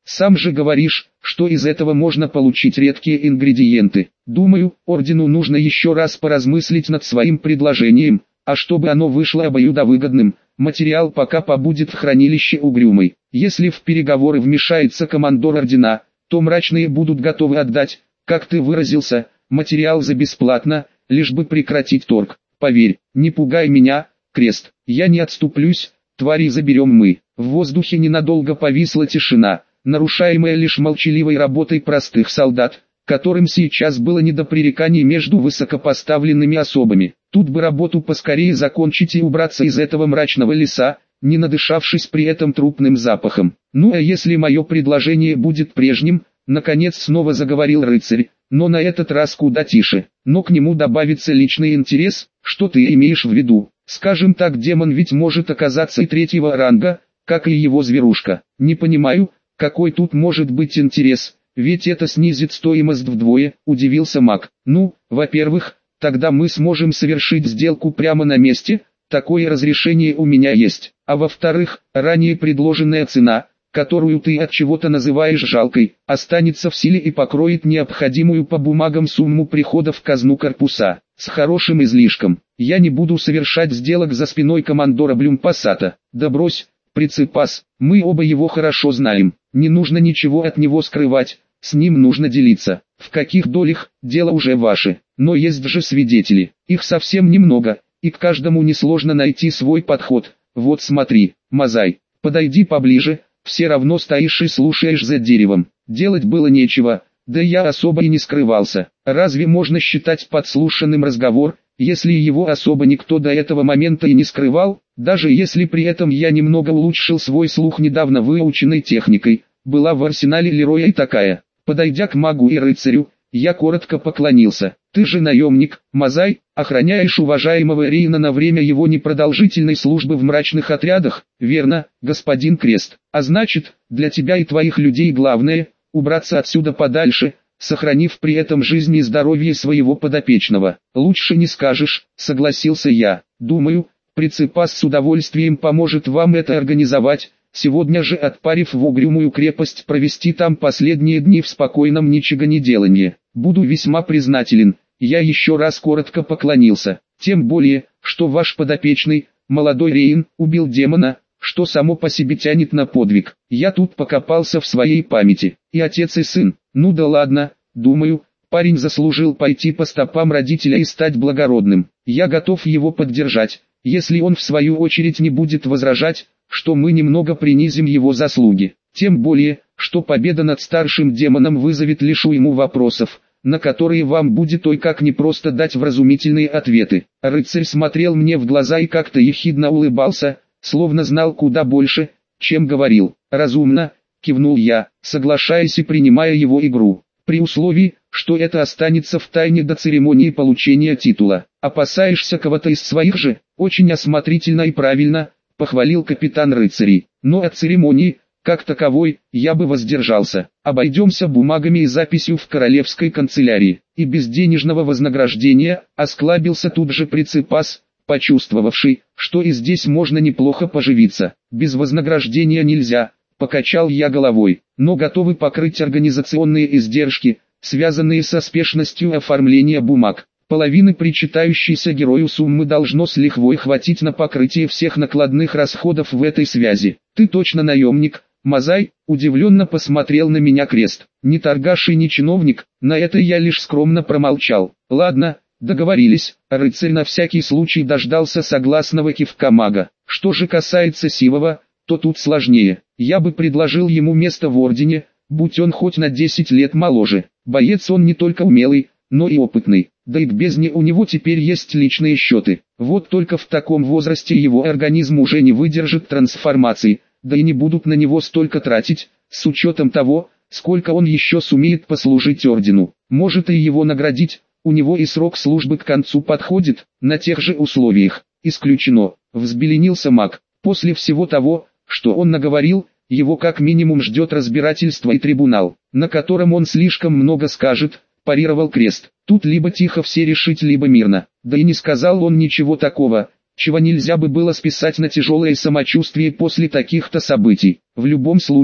Сам же говоришь, что из этого можно получить редкие ингредиенты. Думаю, ордену нужно еще раз поразмыслить над своим предложением, а чтобы оно вышло обоюдовыгодным, материал пока побудет в хранилище угрюмой. Если в переговоры вмешается командор ордена, то мрачные будут готовы отдать, как ты выразился, материал за бесплатно, лишь бы прекратить торг. Поверь, не пугай меня, Крест, я не отступлюсь, твари заберем мы. В воздухе ненадолго повисла тишина, нарушаемая лишь молчаливой работой простых солдат, которым сейчас было не до пререканий между высокопоставленными особами. Тут бы работу поскорее закончить и убраться из этого мрачного леса, не надышавшись при этом трупным запахом. Ну а если мое предложение будет прежним, наконец снова заговорил рыцарь, но на этот раз куда тише. Но к нему добавится личный интерес. Что ты имеешь в виду? Скажем так, демон ведь может оказаться и третьего ранга, как и его зверушка. Не понимаю, какой тут может быть интерес, ведь это снизит стоимость вдвое, удивился маг. Ну, во-первых, тогда мы сможем совершить сделку прямо на месте, такое разрешение у меня есть. А во-вторых, ранее предложенная цена, которую ты от чего-то называешь жалкой, останется в силе и покроет необходимую по бумагам сумму прихода в казну корпуса. С хорошим излишком. Я не буду совершать сделок за спиной командора Блюмпассата. Да брось, Прицепас, мы оба его хорошо знаем. Не нужно ничего от него скрывать, с ним нужно делиться. В каких долях, дело уже ваше. Но есть же свидетели, их совсем немного, и к каждому несложно найти свой подход. Вот смотри, Мазай, подойди поближе, все равно стоишь и слушаешь за деревом. Делать было нечего, да я особо и не скрывался. Разве можно считать подслушанным разговор, если его особо никто до этого момента и не скрывал? Даже если при этом я немного улучшил свой слух недавно выученной техникой, была в арсенале Лероя и такая. Подойдя к магу и рыцарю, я коротко поклонился. Ты же наемник, Мазай, охраняешь уважаемого Рейна на время его непродолжительной службы в мрачных отрядах, верно, господин Крест? А значит, для тебя и твоих людей главное – убраться отсюда подальше, сохранив при этом жизнь и здоровье своего подопечного. Лучше не скажешь, согласился я. Думаю, Прицепас с удовольствием поможет вам это организовать. Сегодня же, отпарив в угрюмую крепость, провести там последние дни в спокойном ничегонеделании. Буду весьма признателен. Я еще раз коротко поклонился. Тем более, что ваш подопечный, молодой Рейн, убил демона, что само по себе тянет на подвиг. Я тут покопался в своей памяти. И отец, и сын. Ну да ладно, думаю, парень заслужил пойти по стопам родителя и стать благородным. Я готов его поддержать, если он в свою очередь не будет возражать, что мы немного принизим его заслуги. Тем более, что победа над старшим демоном вызовет лишь уйму вопросов, на которые вам будет ой как непросто дать вразумительные ответы. Рыцарь смотрел мне в глаза и как-то ехидно улыбался, словно знал куда больше, чем говорил. «Разумно», — кивнул я, соглашаясь и принимая его игру, при условии, что это останется в тайне до церемонии получения титула. «Опасаешься кого-то из своих же?» «Очень осмотрительно и правильно», — похвалил капитан рыцарей. «Но от церемонии, как таковой, я бы воздержался. Обойдемся бумагами и записью в королевской канцелярии. И без денежного вознаграждения», — осклабился тут же Прицепас, почувствовавший, что и здесь можно неплохо поживиться. «Без вознаграждения нельзя», — покачал я головой, «но готовы покрыть организационные издержки, связанные со спешностью оформления бумаг. Половины причитающейся герою суммы должно с лихвой хватить на покрытие всех накладных расходов в этой связи». «Ты точно наемник, Мазай?» — удивленно посмотрел на меня Крест. «Не торгаш и не чиновник», на это я лишь скромно промолчал. «Ладно, договорились». Рыцарь на всякий случай дождался согласного кивка мага. Что же касается Сивова, то тут сложнее. Я бы предложил ему место в ордене, будь он хоть на десять лет моложе. Боец он не только умелый, но и опытный. Да и к бездне у него теперь есть личные счеты. Вот только в таком возрасте его организм уже не выдержит трансформации, да и не будут на него столько тратить, с учетом того, сколько он еще сумеет послужить ордену. Может и его наградить, у него и срок службы к концу подходит, на тех же условиях. Исключено, взбеленился маг. После всего того, что он наговорил, его как минимум ждет разбирательство и трибунал, на котором он слишком много скажет, парировал Крест. Тут либо тихо все решить, либо мирно. Да и не сказал он ничего такого, чего нельзя бы было списать на тяжелое самочувствие после таких-то событий. В любом случае,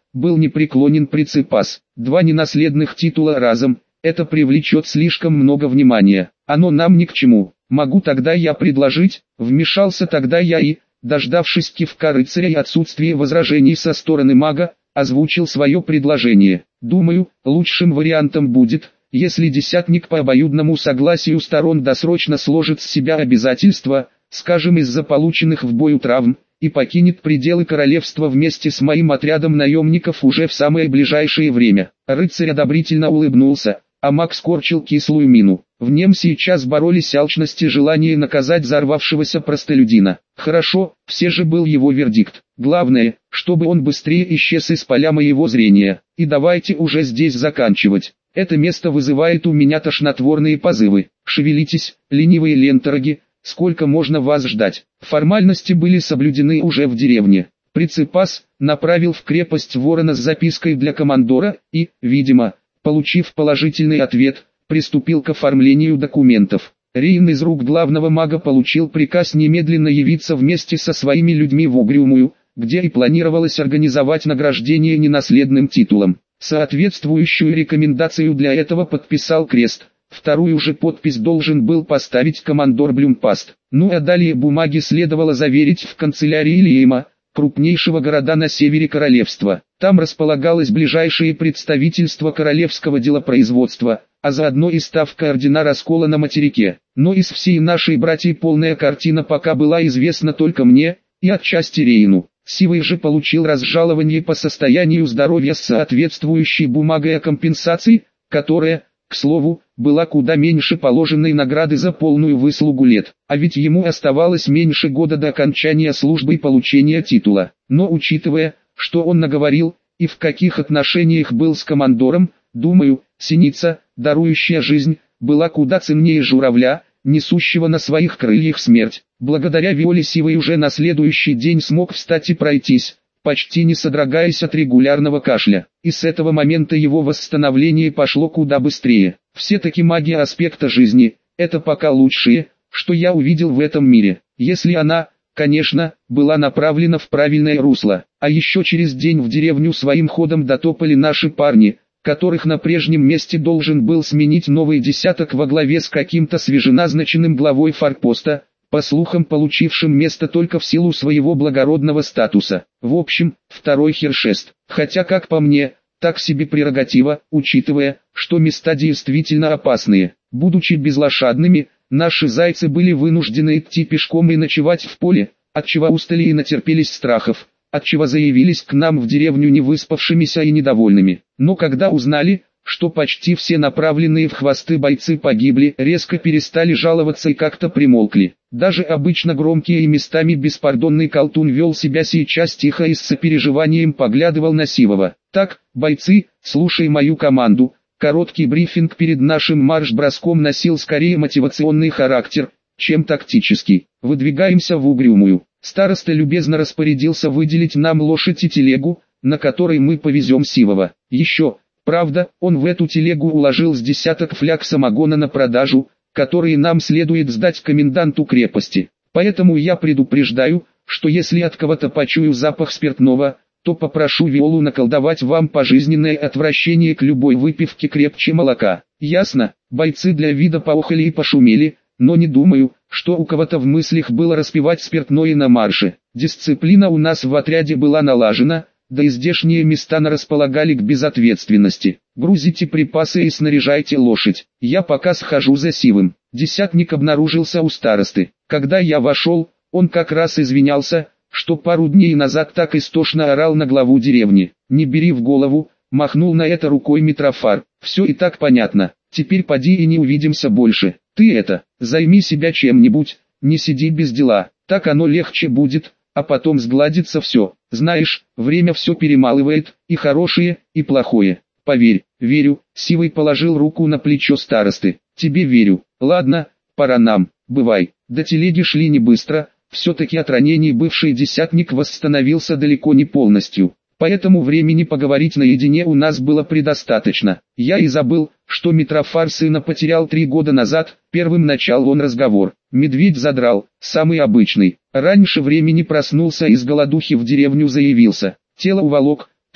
был непреклонен Прицепас. Два ненаследных титула разом, это привлечет слишком много внимания, оно нам ни к чему. Могу тогда я предложить, вмешался тогда я и, дождавшись кивка рыцаря и отсутствия возражений со стороны мага, озвучил свое предложение. Думаю, лучшим вариантом будет, если десятник по обоюдному согласию сторон досрочно сложит с себя обязательства, скажем из-за полученных в бою травм, и покинет пределы королевства вместе с моим отрядом наемников уже в самое ближайшее время. Рыцарь одобрительно улыбнулся, а маг скорчил кислую мину. В нем сейчас боролись алчность и желание наказать взорвавшегося простолюдина. Хорошо, все же был его вердикт. Главное, чтобы он быстрее исчез из поля моего зрения. И давайте уже здесь заканчивать. Это место вызывает у меня тошнотворные позывы. Шевелитесь, ленивые лентороги, сколько можно вас ждать. Формальности были соблюдены уже в деревне. Прицепас направил в крепость ворона с запиской для командора и, видимо, получив положительный ответ, приступил к оформлению документов. Рейн из рук главного мага получил приказ немедленно явиться вместе со своими людьми в Угрюмую, где и планировалось организовать награждение ненаследным титулом. Соответствующую рекомендацию для этого подписал Крест. Вторую же подпись должен был поставить командор Блюмпаст. Ну а далее бумаги следовало заверить в канцелярии Лиема, крупнейшего города на севере королевства. Там располагалось ближайшее представительство королевского делопроизводства, а заодно и ставка ордена раскола на материке. Но из всей нашей братьи полная картина пока была известна только мне, и отчасти Рейну. Сивый же получил разжалование по состоянию здоровья с соответствующей бумагой о компенсации, которая, к слову, была куда меньше положенной награды за полную выслугу лет, а ведь ему оставалось меньше года до окончания службы и получения титула. Но учитывая, что он наговорил, и в каких отношениях был с командором, думаю, синица, дарующая жизнь, была куда ценнее журавля, несущего на своих крыльях смерть. Благодаря Виоле Сивый уже на следующий день смог встать и пройтись, почти не содрогаясь от регулярного кашля, и с этого момента его восстановление пошло куда быстрее. Все-таки магия аспекта жизни – это пока лучшее, что я увидел в этом мире, если она, конечно, была направлена в правильное русло. А еще через день в деревню своим ходом дотопали наши парни, которых на прежнем месте должен был сменить новый десяток во главе с каким-то свеженазначенным главой форпоста, по слухам получившим место только в силу своего благородного статуса. В общем, второй Хершест. Хотя как по мне, так себе прерогатива, учитывая, что места действительно опасные. Будучи безлошадными, наши зайцы были вынуждены идти пешком и ночевать в поле, отчего устали и натерпелись страхов, отчего заявились к нам в деревню невыспавшимися и недовольными. Но когда узнали, что почти все направленные в хвосты бойцы погибли, резко перестали жаловаться и как-то примолкли. Даже обычно громкий и местами беспардонный колтун вел себя сейчас тихо и с сопереживанием поглядывал на Сивого. Так, бойцы, слушай мою команду. Короткий брифинг перед нашим марш-броском носил скорее мотивационный характер, чем тактический. Выдвигаемся в Угрюмую. Староста любезно распорядился выделить нам лошадь и телегу, на которой мы повезем Сивого. Еще, правда, он в эту телегу уложил с десяток фляг самогона на продажу, которые нам следует сдать коменданту крепости. Поэтому я предупреждаю, что если от кого-то почую запах спиртного, то попрошу Виолу наколдовать вам пожизненное отвращение к любой выпивке крепче молока. Ясно? Бойцы для вида поохали и пошумели, но не думаю, что у кого-то в мыслях было распивать спиртное на марше. Дисциплина у нас в отряде была налажена, да и здешние места располагали к безответственности. Грузите припасы и снаряжайте лошадь. Я пока схожу за Сивым. Десятник обнаружился у старосты. Когда я вошел, он как раз извинялся, что пару дней назад так истошно орал на главу деревни. Не бери в голову, махнул на это рукой Митрофар. Все и так понятно. Теперь поди и не увидимся больше. Ты это, займи себя чем-нибудь, не сиди без дела. Так оно легче будет, а потом сгладится все. Знаешь, время все перемалывает, и хорошее, и плохое. Поверь, верю. Сивый положил руку на плечо старосты. Тебе верю. Ладно, пора нам, бывай. До телеги шли не быстро. Все-таки от ранений бывший десятник восстановился далеко не полностью. Поэтому времени поговорить наедине у нас было предостаточно. Я и забыл, что Митрофар сына потерял три года назад. Первым начал он разговор. Медведь задрал, самый обычный. Раньше времени проснулся и с голодухи в деревню заявился. Тело уволок,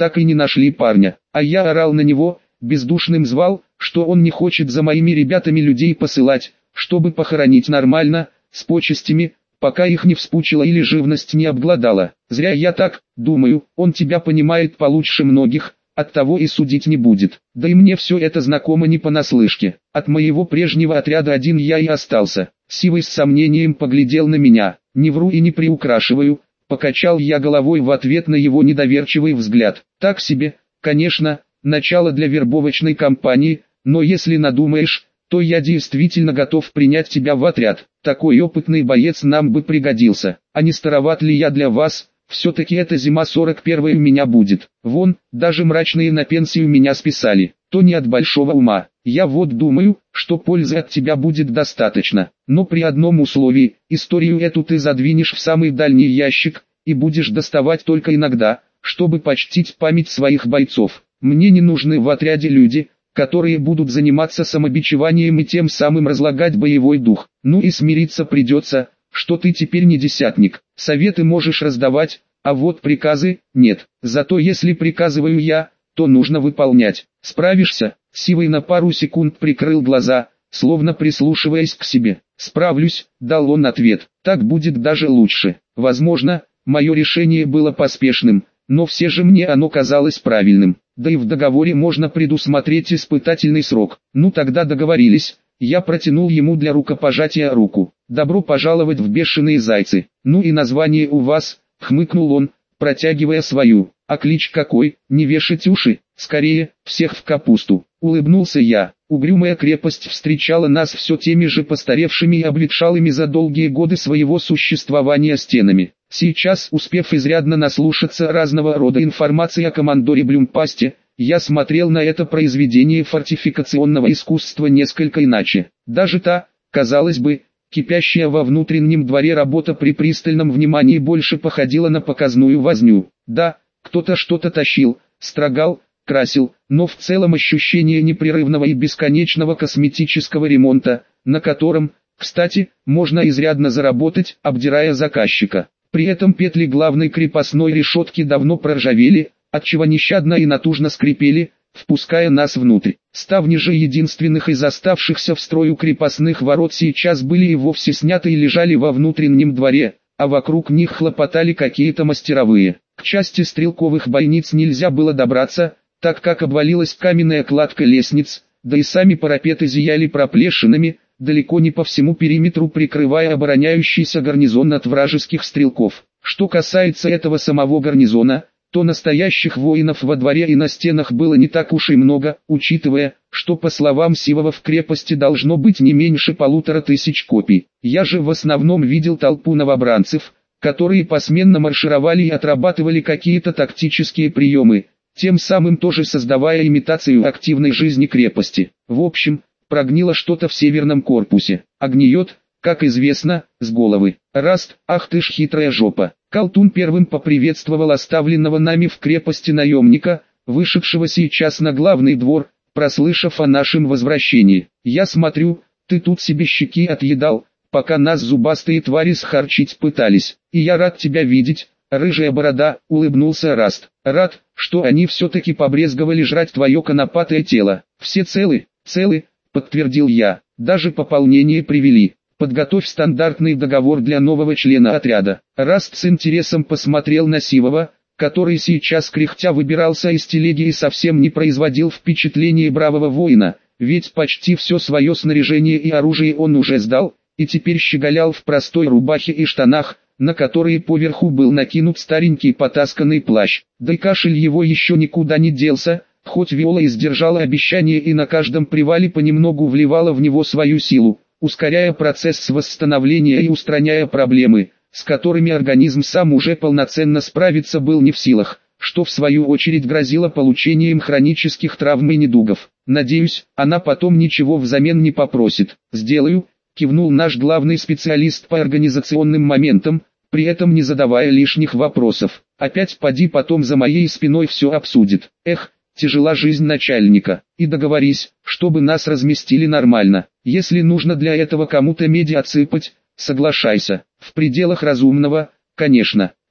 так и не нашли парня. А я орал на него, бездушным звал, что он не хочет за моими ребятами людей посылать, чтобы похоронить нормально, с почестями, пока их не вспучило или живность не обглодала. Зря я так думаю, он тебя понимает получше многих, оттого и судить не будет. Да и мне все это знакомо не понаслышке. От моего прежнего отряда один я и остался. Сивый с сомнением поглядел на меня. Не вру и не приукрашиваю, покачал я головой в ответ на его недоверчивый взгляд. Так себе, конечно, начало для вербовочной кампании, но если надумаешь, то я действительно готов принять тебя в отряд. Такой опытный боец нам бы пригодился. А не староват ли я для вас? Все-таки эта зима сорок первая у меня будет. Вон, даже мрачные на пенсию меня списали. То не от большого ума. Я вот думаю, что пользы от тебя будет достаточно. Но при одном условии, историю эту ты задвинешь в самый дальний ящик, и будешь доставать только иногда, чтобы почтить память своих бойцов. Мне не нужны в отряде люди, которые будут заниматься самобичеванием и тем самым разлагать боевой дух. Ну и смириться придется, что ты теперь не десятник. Советы можешь раздавать, а вот приказы – нет. Зато если приказываю я, то нужно выполнять. Справишься? Сивый на пару секунд прикрыл глаза, словно прислушиваясь к себе. «Справлюсь», – дал он ответ. «Так будет даже лучше. Возможно, мое решение было поспешным, но все же мне оно казалось правильным. Да и в договоре можно предусмотреть испытательный срок. Ну тогда договорились». Я протянул ему для рукопожатия руку. «Добро пожаловать в бешеные зайцы». «Ну и название у вас», — хмыкнул он, протягивая свою. «А клич какой? Не вешать уши, скорее, всех в капусту». Улыбнулся я. Угрюмая крепость встречала нас все теми же постаревшими и обветшалыми за долгие годы своего существования стенами. Сейчас, успев изрядно наслушаться разного рода информации о командоре Блюмпасте, я смотрел на это произведение фортификационного искусства несколько иначе. Даже та, казалось бы, кипящая во внутреннем дворе работа при пристальном внимании больше походила на показную возню. Да, кто-то что-то тащил, строгал, красил, но в целом ощущение непрерывного и бесконечного косметического ремонта, на котором, кстати, можно изрядно заработать, обдирая заказчика. При этом петли главной крепостной решетки давно проржавели, отчего нещадно и натужно скрипели, впуская нас внутрь. Ставни же единственных из оставшихся в строю крепостных ворот сейчас были и вовсе сняты и лежали во внутреннем дворе, а вокруг них хлопотали какие-то мастеровые. К части стрелковых бойниц нельзя было добраться, так как обвалилась каменная кладка лестниц, да и сами парапеты зияли проплешинами, далеко не по всему периметру прикрывая обороняющийся гарнизон от вражеских стрелков. Что касается этого самого гарнизона, то настоящих воинов во дворе и на стенах было не так уж и много, учитывая, что по словам Сивова в крепости должно быть не меньше полутора тысяч копий. Я же в основном видел толпу новобранцев, которые посменно маршировали и отрабатывали какие-то тактические приемы, тем самым тоже создавая имитацию активной жизни крепости. В общем, прогнило что-то в северном корпусе, а гниет, как известно, с головы. Раст, ах ты ж хитрая жопа. Колтун первым поприветствовал оставленного нами в крепости наемника, вышедшего сейчас на главный двор, прослышав о нашем возвращении. «Я смотрю, ты тут себе щеки отъедал, пока нас зубастые твари схарчить пытались. И я рад тебя видеть, рыжая борода», — улыбнулся Раст. «Рад, что они все-таки побрезговали жрать твое конопатое тело. Все целы?» «Целы», — подтвердил я. «Даже пополнение привели. Подготовь стандартный договор для нового члена отряда». Раст с интересом посмотрел на Сивова, который сейчас кряхтя выбирался из телеги и совсем не производил впечатления бравого воина, ведь почти все свое снаряжение и оружие он уже сдал, и теперь щеголял в простой рубахе и штанах, на которые поверху был накинут старенький потасканный плащ. Да и кашель его еще никуда не делся, хоть Виола и сдержала обещание и на каждом привале понемногу вливала в него свою силу, ускоряя процесс восстановления и устраняя проблемы, с которыми организм сам уже полноценно справиться был не в силах, что в свою очередь грозило получением хронических травм и недугов. «Надеюсь, она потом ничего взамен не попросит». «Сделаю», — кивнул наш главный специалист по организационным моментам, при этом не задавая лишних вопросов. «Опять поди потом за моей спиной все обсудит». Эх, тяжела жизнь начальника. И договорись, чтобы нас разместили нормально. Если нужно для этого кому-то меди отсыпать, соглашайся. В пределах разумного, конечно.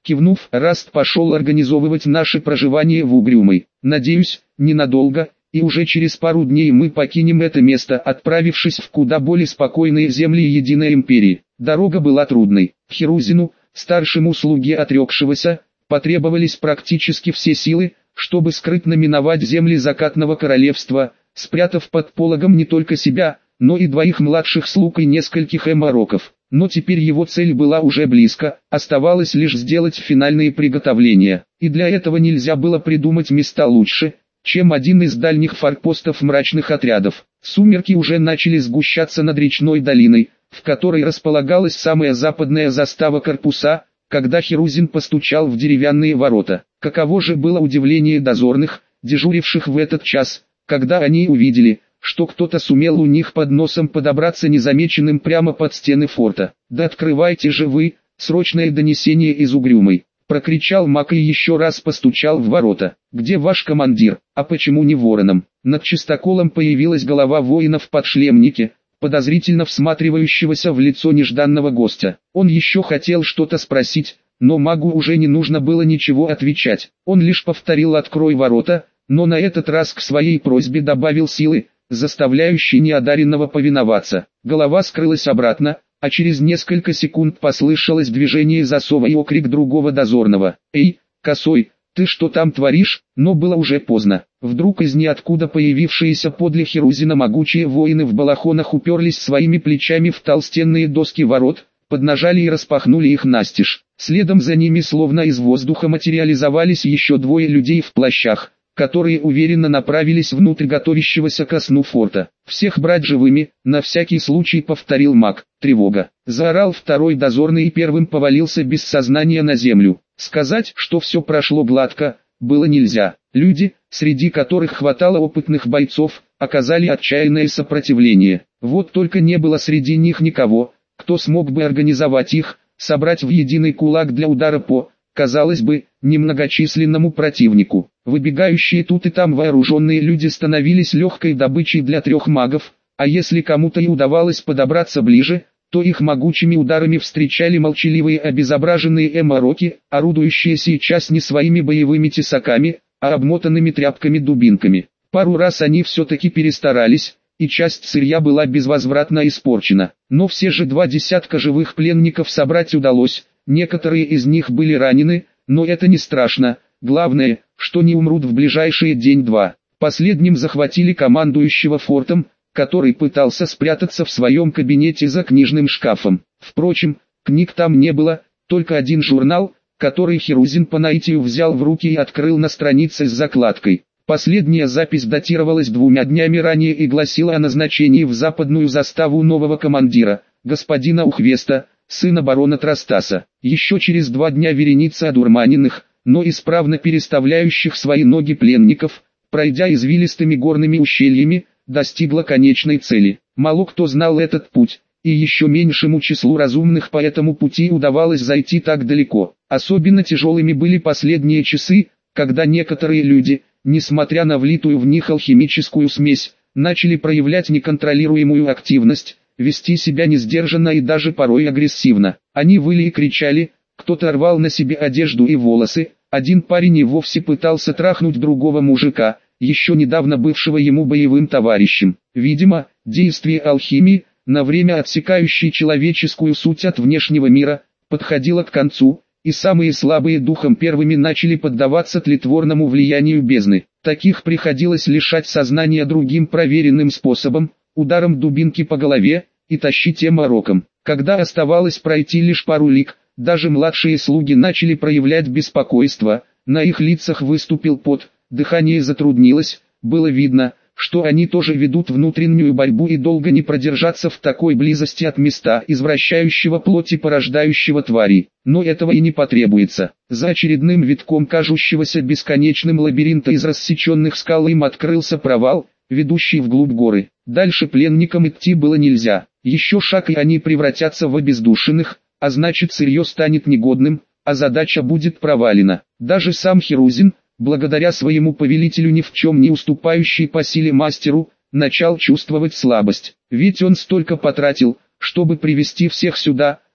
Кивнув, Раст пошел организовывать наше проживание в Угрюмой. Надеюсь, ненадолго, и уже через пару дней мы покинем это место, отправившись в куда более спокойные земли Единой Империи. Дорога была трудной. Хирузину, старшему слуге отрекшегося, потребовались практически все силы, чтобы скрытно миновать земли Закатного Королевства, спрятав под пологом не только себя, но и двоих младших слуг и нескольких эмороков. Но теперь его цель была уже близко, оставалось лишь сделать финальные приготовления, и для этого нельзя было придумать места лучше, чем один из дальних форпостов мрачных отрядов. Сумерки уже начали сгущаться над речной долиной, в которой располагалась самая западная застава корпуса, когда Хирузин постучал в деревянные ворота. Каково же было удивление дозорных, дежуривших в этот час, когда они увидели, что кто-то сумел у них под носом подобраться незамеченным прямо под стены форта. «Да открывайте же вы, срочное донесение из Угрюмой!» — прокричал Мак и еще раз постучал в ворота. «Где ваш командир? А почему не вороном?» Над чистоколом появилась голова воина в подшлемнике, подозрительно всматривающегося в лицо нежданного гостя. Он еще хотел что-то спросить, но магу уже не нужно было ничего отвечать. Он лишь повторил «открой ворота», но на этот раз к своей просьбе добавил силы, заставляющей неодаренного повиноваться. Голова скрылась обратно, а через несколько секунд послышалось движение засова и окрик другого дозорного. «Эй, Косой, ты что там творишь?» Но было уже поздно. Вдруг из ниоткуда появившиеся подле Хирузина могучие воины в балахонах уперлись своими плечами в толстенные доски ворот, поднажали и распахнули их настежь. Следом за ними словно из воздуха материализовались еще двое людей в плащах, которые уверенно направились внутрь готовящегося ко сну форта. «Всех брать живыми», — на всякий случай повторил маг. «Тревога!» — заорал второй дозорный и первым повалился без сознания на землю. Сказать, что все прошло гладко, было нельзя. Люди, среди которых хватало опытных бойцов, оказали отчаянное сопротивление. Вот только не было среди них никого, кто смог бы организовать их, собрать в единый кулак для удара по, казалось бы, немногочисленному противнику. Выбегающие тут и там вооруженные люди становились легкой добычей для трех магов, а если кому-то и удавалось подобраться ближе, то их могучими ударами встречали молчаливые обезображенные эмороки, орудующие сейчас не своими боевыми тесаками, а обмотанными тряпками-дубинками. Пару раз они все-таки перестарались, и часть сырья была безвозвратно испорчена. Но все же два десятка живых пленников собрать удалось, некоторые из них были ранены, но это не страшно, главное, что не умрут в ближайшие день-два. Последним захватили командующего фортом, который пытался спрятаться в своем кабинете за книжным шкафом. Впрочем, книг там не было, только один журнал, который Хирузин по наитию взял в руки и открыл на странице с закладкой. Последняя запись датировалась двумя днями ранее и гласила о назначении в западную заставу нового командира, господина Ухвеста, сына барона Трастаса. Еще через два дня вереница одурманенных, но исправно переставляющих свои ноги пленников, пройдя извилистыми горными ущельями, достигла конечной цели. Мало кто знал этот путь, и еще меньшему числу разумных по этому пути удавалось зайти так далеко. Особенно тяжелыми были последние часы, когда некоторые люди, несмотря на влитую в них алхимическую смесь, начали проявлять неконтролируемую активность, вести себя несдержанно и даже порой агрессивно. Они выли и кричали, кто-то рвал на себе одежду и волосы, один парень и вовсе пытался трахнуть другого мужика, еще недавно бывшего ему боевым товарищем. Видимо, действие алхимии, на время отсекающей человеческую суть от внешнего мира, подходило к концу, и самые слабые духом первыми начали поддаваться тлетворному влиянию бездны. Таких приходилось лишать сознания другим проверенным способом, ударом дубинки по голове, и тащить эмороком. Когда оставалось пройти лишь пару лиг, даже младшие слуги начали проявлять беспокойство, на их лицах выступил пот, дыхание затруднилось, было видно, что они тоже ведут внутреннюю борьбу и долго не продержаться в такой близости от места извращающего плоть и порождающего тварей. Но этого и не потребуется. За очередным витком кажущегося бесконечным лабиринта из рассеченных скал им открылся провал, ведущий вглубь горы. Дальше пленникам идти было нельзя. Еще шаг и они превратятся в обездушенных, а значит сырье станет негодным, а задача будет провалена. Даже сам Хирузин, благодаря своему повелителю ни в чем не уступающий по силе мастеру, начал чувствовать слабость. Ведь он столько потратил, чтобы привести всех сюда,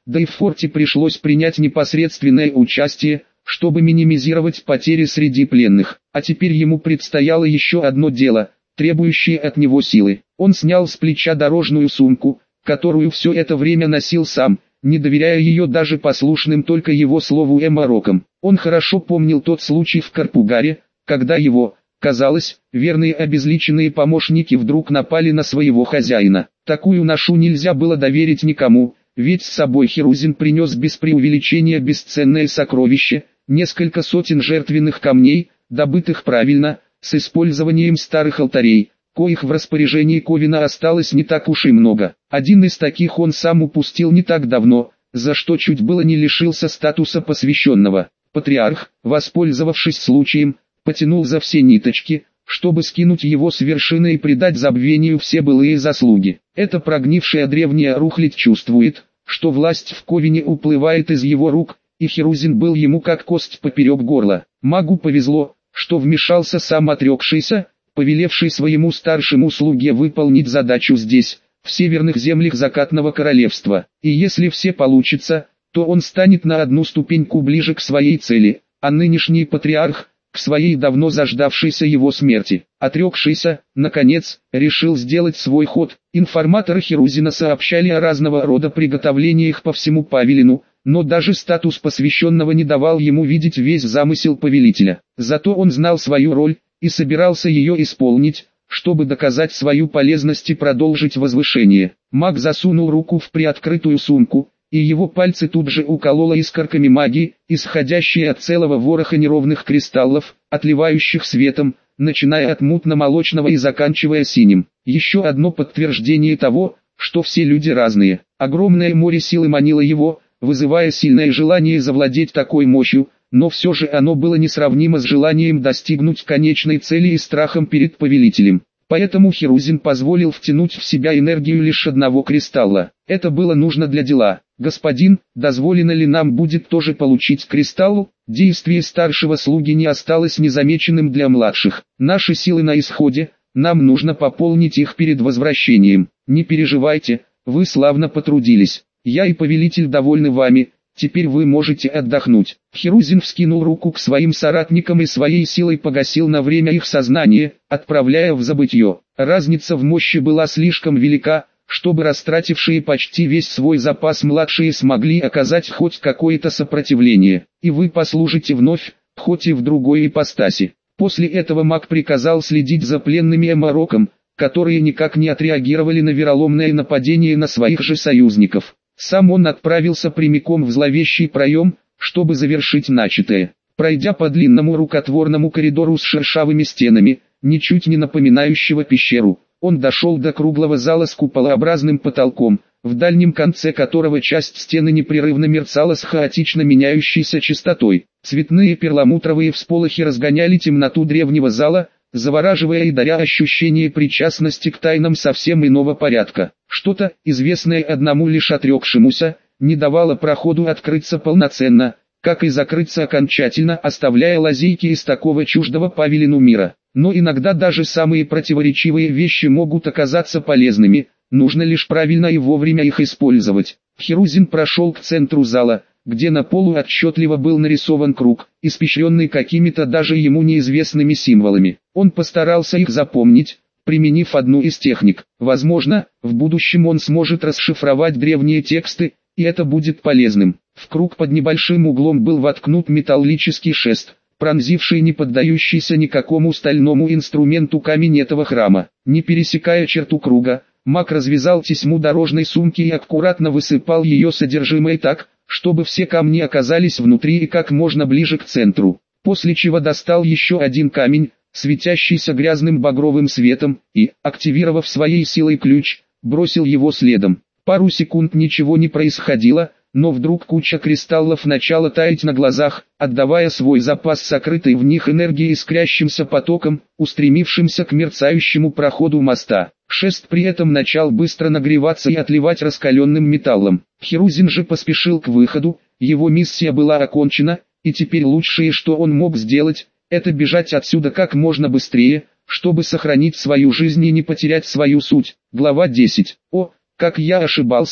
да и в форте пришлось принять непосредственное участие, чтобы минимизировать потери среди пленных. А теперь ему предстояло еще одно дело, требующее от него силы. Он снял с плеча дорожную сумку, которую все это время носил сам, не доверяя ее даже послушным только его слову эморокам. Он хорошо помнил тот случай в Карпугаре, когда его, казалось, верные обезличенные помощники вдруг напали на своего хозяина. Такую ношу нельзя было доверить никому, ведь с собой Хирузин принес без преувеличения бесценное сокровище, несколько сотен жертвенных камней, добытых правильно, с использованием старых алтарей, коих в распоряжении Ковина осталось не так уж и много. Один из таких он сам упустил не так давно, за что чуть было не лишился статуса посвященного. Патриарх, воспользовавшись случаем, потянул за все ниточки, чтобы скинуть его с вершины и придать забвению все былые заслуги. Эта прогнившая древняя рухлядь чувствует, что власть в Ковине уплывает из его рук, и Хирузин был ему как кость поперек горла. Магу повезло, что вмешался сам отрекшийся, повелевший своему старшему слуге выполнить задачу здесь, в северных землях Закатного Королевства. И если все получится, то он станет на одну ступеньку ближе к своей цели, а нынешний патриарх – к своей давно заждавшейся его смерти. Отрекшийся, наконец, решил сделать свой ход. Информаторы Хирузина сообщали о разного рода приготовлениях по всему Павелину, но даже статус посвященного не давал ему видеть весь замысел повелителя. Зато он знал свою роль и собирался ее исполнить, чтобы доказать свою полезность и продолжить возвышение. Маг засунул руку в приоткрытую сумку, и его пальцы тут же укололо искорками магии, исходящие от целого вороха неровных кристаллов, отливающих светом, начиная от мутно-молочного и заканчивая синим. Еще одно подтверждение того, что все люди разные. Огромное море силы манило его, вызывая сильное желание завладеть такой мощью, но все же оно было несравнимо с желанием достигнуть конечной цели и страхом перед повелителем. Поэтому Хирузин позволил втянуть в себя энергию лишь одного кристалла. Это было нужно для дела. «Господин, дозволено ли нам будет тоже получить кристалл?» Действие старшего слуги не осталось незамеченным для младших. «Наши силы на исходе, нам нужно пополнить их перед возвращением. Не переживайте, вы славно потрудились. Я и повелитель довольны вами, теперь вы можете отдохнуть». Хирузин вскинул руку к своим соратникам и своей силой погасил на время их сознание, отправляя в забытье. Разница в мощи была слишком велика, чтобы растратившие почти весь свой запас младшие смогли оказать хоть какое-то сопротивление. И вы послужите вновь, хоть и в другой ипостаси. После этого маг приказал следить за пленными эмороком, которые никак не отреагировали на вероломное нападение на своих же союзников. Сам он отправился прямиком в зловещий проем, чтобы завершить начатое. Пройдя по длинному рукотворному коридору с шершавыми стенами, ничуть не напоминающего пещеру, он дошел до круглого зала с куполообразным потолком, в дальнем конце которого часть стены непрерывно мерцала с хаотично меняющейся частотой. Цветные перламутровые всполохи разгоняли темноту древнего зала, завораживая и даря ощущение причастности к тайнам совсем иного порядка. Что-то, известное одному лишь отрекшемуся, не давало проходу открыться полноценно, как и закрыться окончательно, оставляя лазейки из такого чуждого Павелину мира. Но иногда даже самые противоречивые вещи могут оказаться полезными, нужно лишь правильно и вовремя их использовать. Хирузин прошел к центру зала, где на полу отчетливо был нарисован круг, испещренный какими-то даже ему неизвестными символами. Он постарался их запомнить, применив одну из техник. Возможно, в будущем он сможет расшифровать древние тексты, и это будет полезным. В круг под небольшим углом был воткнут металлический шест, пронзивший не поддающийся никакому стальному инструменту камень этого храма. Не пересекая черту круга, маг развязал тесьму дорожной сумки и аккуратно высыпал ее содержимое так, чтобы все камни оказались внутри и как можно ближе к центру. После чего достал еще один камень, светящийся грязным багровым светом, и, активировав своей силой ключ, бросил его следом. Пару секунд ничего не происходило, но вдруг куча кристаллов начала таять на глазах, отдавая свой запас сокрытой в них энергии искрящимся потоком, устремившимся к мерцающему проходу моста. Шест при этом начал быстро нагреваться и отливать раскаленным металлом. Хирузин же поспешил к выходу, его миссия была окончена, и теперь лучшее, что он мог сделать, это бежать отсюда как можно быстрее, чтобы сохранить свою жизнь и не потерять свою суть. Глава десять. О, как я ошибался,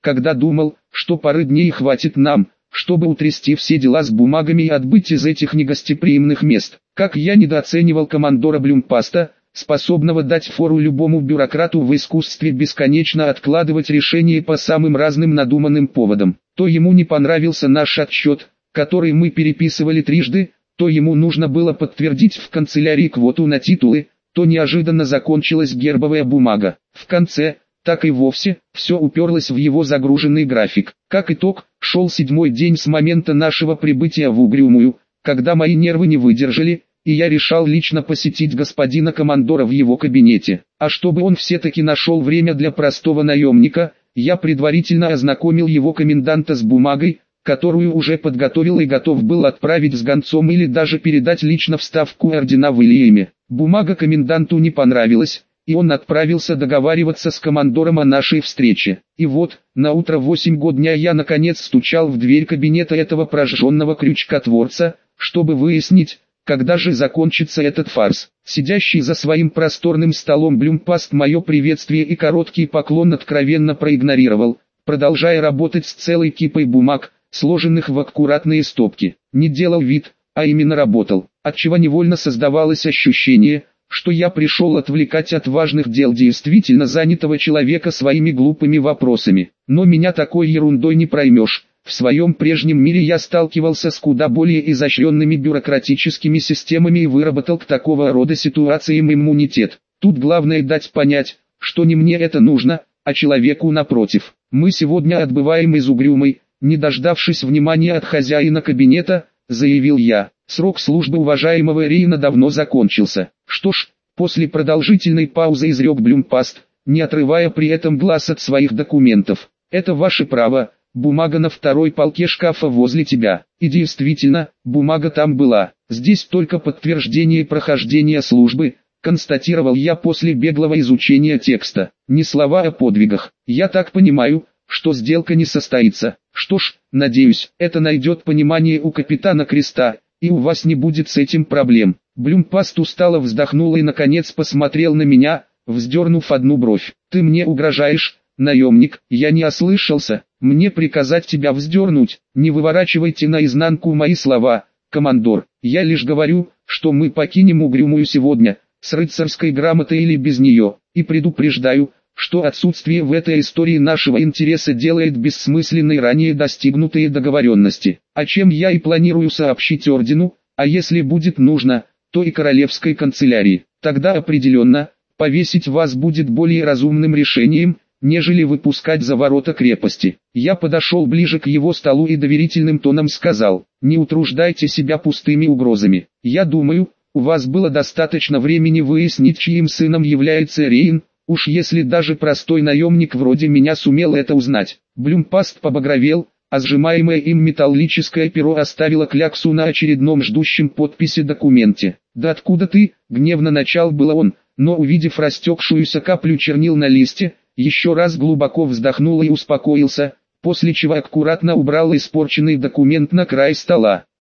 когда думал, что пары дней хватит нам, чтобы утрясти все дела с бумагами и отбыть из этих негостеприимных мест. Как я недооценивал командора Блюмпаста, способного дать фору любому бюрократу в искусстве бесконечно откладывать решения по самым разным надуманным поводам. То ему не понравился наш отчет, который мы переписывали трижды, то ему нужно было подтвердить в канцелярии квоту на титулы, то неожиданно закончилась гербовая бумага. В конце, так и вовсе, все уперлось в его загруженный график. Как итог, шел седьмой день с момента нашего прибытия в Угрюмую, когда мои нервы не выдержали, и я решал лично посетить господина командора в его кабинете. А чтобы он все-таки нашел время для простого наемника, я предварительно ознакомил его коменданта с бумагой, которую уже подготовил и готов был отправить с гонцом или даже передать лично в ставку ордена в Ильяме. Бумага коменданту не понравилась, и он отправился договариваться с командором о нашей встрече. И вот, на утро в восемь го дня я наконец стучал в дверь кабинета этого прожженного крючкотворца, чтобы выяснить, когда же закончится этот фарс. Сидящий за своим просторным столом Блюмпаст мое приветствие и короткий поклон откровенно проигнорировал, продолжая работать с целой кипой бумаг, сложенных в аккуратные стопки. Не делал вид, а именно работал, отчего невольно создавалось ощущение, что я пришел отвлекать от важных дел действительно занятого человека своими глупыми вопросами. Но меня такой ерундой не проймешь. В своем прежнем мире я сталкивался с куда более изощренными бюрократическими системами и выработал к такого рода ситуациям иммунитет. Тут главное дать понять, что не мне это нужно, а человеку напротив. Мы сегодня отбываем из Угрюмой, не дождавшись внимания от хозяина кабинета, заявил я. Срок службы уважаемого Рейна давно закончился. Что ж, после продолжительной паузы изрек Блюмпаст, не отрывая при этом глаз от своих документов. Это ваше право. Бумага на второй полке шкафа возле тебя. И действительно, бумага там была. Здесь только подтверждение прохождения службы, констатировал я после беглого изучения текста. Ни слова о подвигах. Я так понимаю, что сделка не состоится. Что ж, надеюсь, это найдет понимание у капитана Креста, и у вас не будет с этим проблем. Блюмпаст устало вздохнул и наконец посмотрел на меня, вздернув одну бровь. Ты мне угрожаешь, наемник? Я не ослышался. Мне приказать тебя вздернуть? Не выворачивайте наизнанку мои слова, командор. Я лишь говорю, что мы покинем Угрюмую сегодня, с рыцарской грамотой или без нее, и предупреждаю, что отсутствие в этой истории нашего интереса делает бессмысленной ранее достигнутые договоренности, о чем я и планирую сообщить ордену, а если будет нужно, то и королевской канцелярии. Тогда определенно, повесить вас будет более разумным решением, нежели выпускать за ворота крепости. Я подошел ближе к его столу и доверительным тоном сказал: не утруждайте себя пустыми угрозами. Я думаю, у вас было достаточно времени выяснить, чьим сыном является Рейн, уж если даже простой наемник вроде меня сумел это узнать. Блюмпаст побагровел, а сжимаемое им металлическое перо оставило кляксу на очередном ждущем подписи документе. «Да откуда ты?» — гневно начал было он, но увидев растекшуюся каплю чернил на листе, еще раз глубоко вздохнул и успокоился, после чего аккуратно убрал испорченный документ на край стола.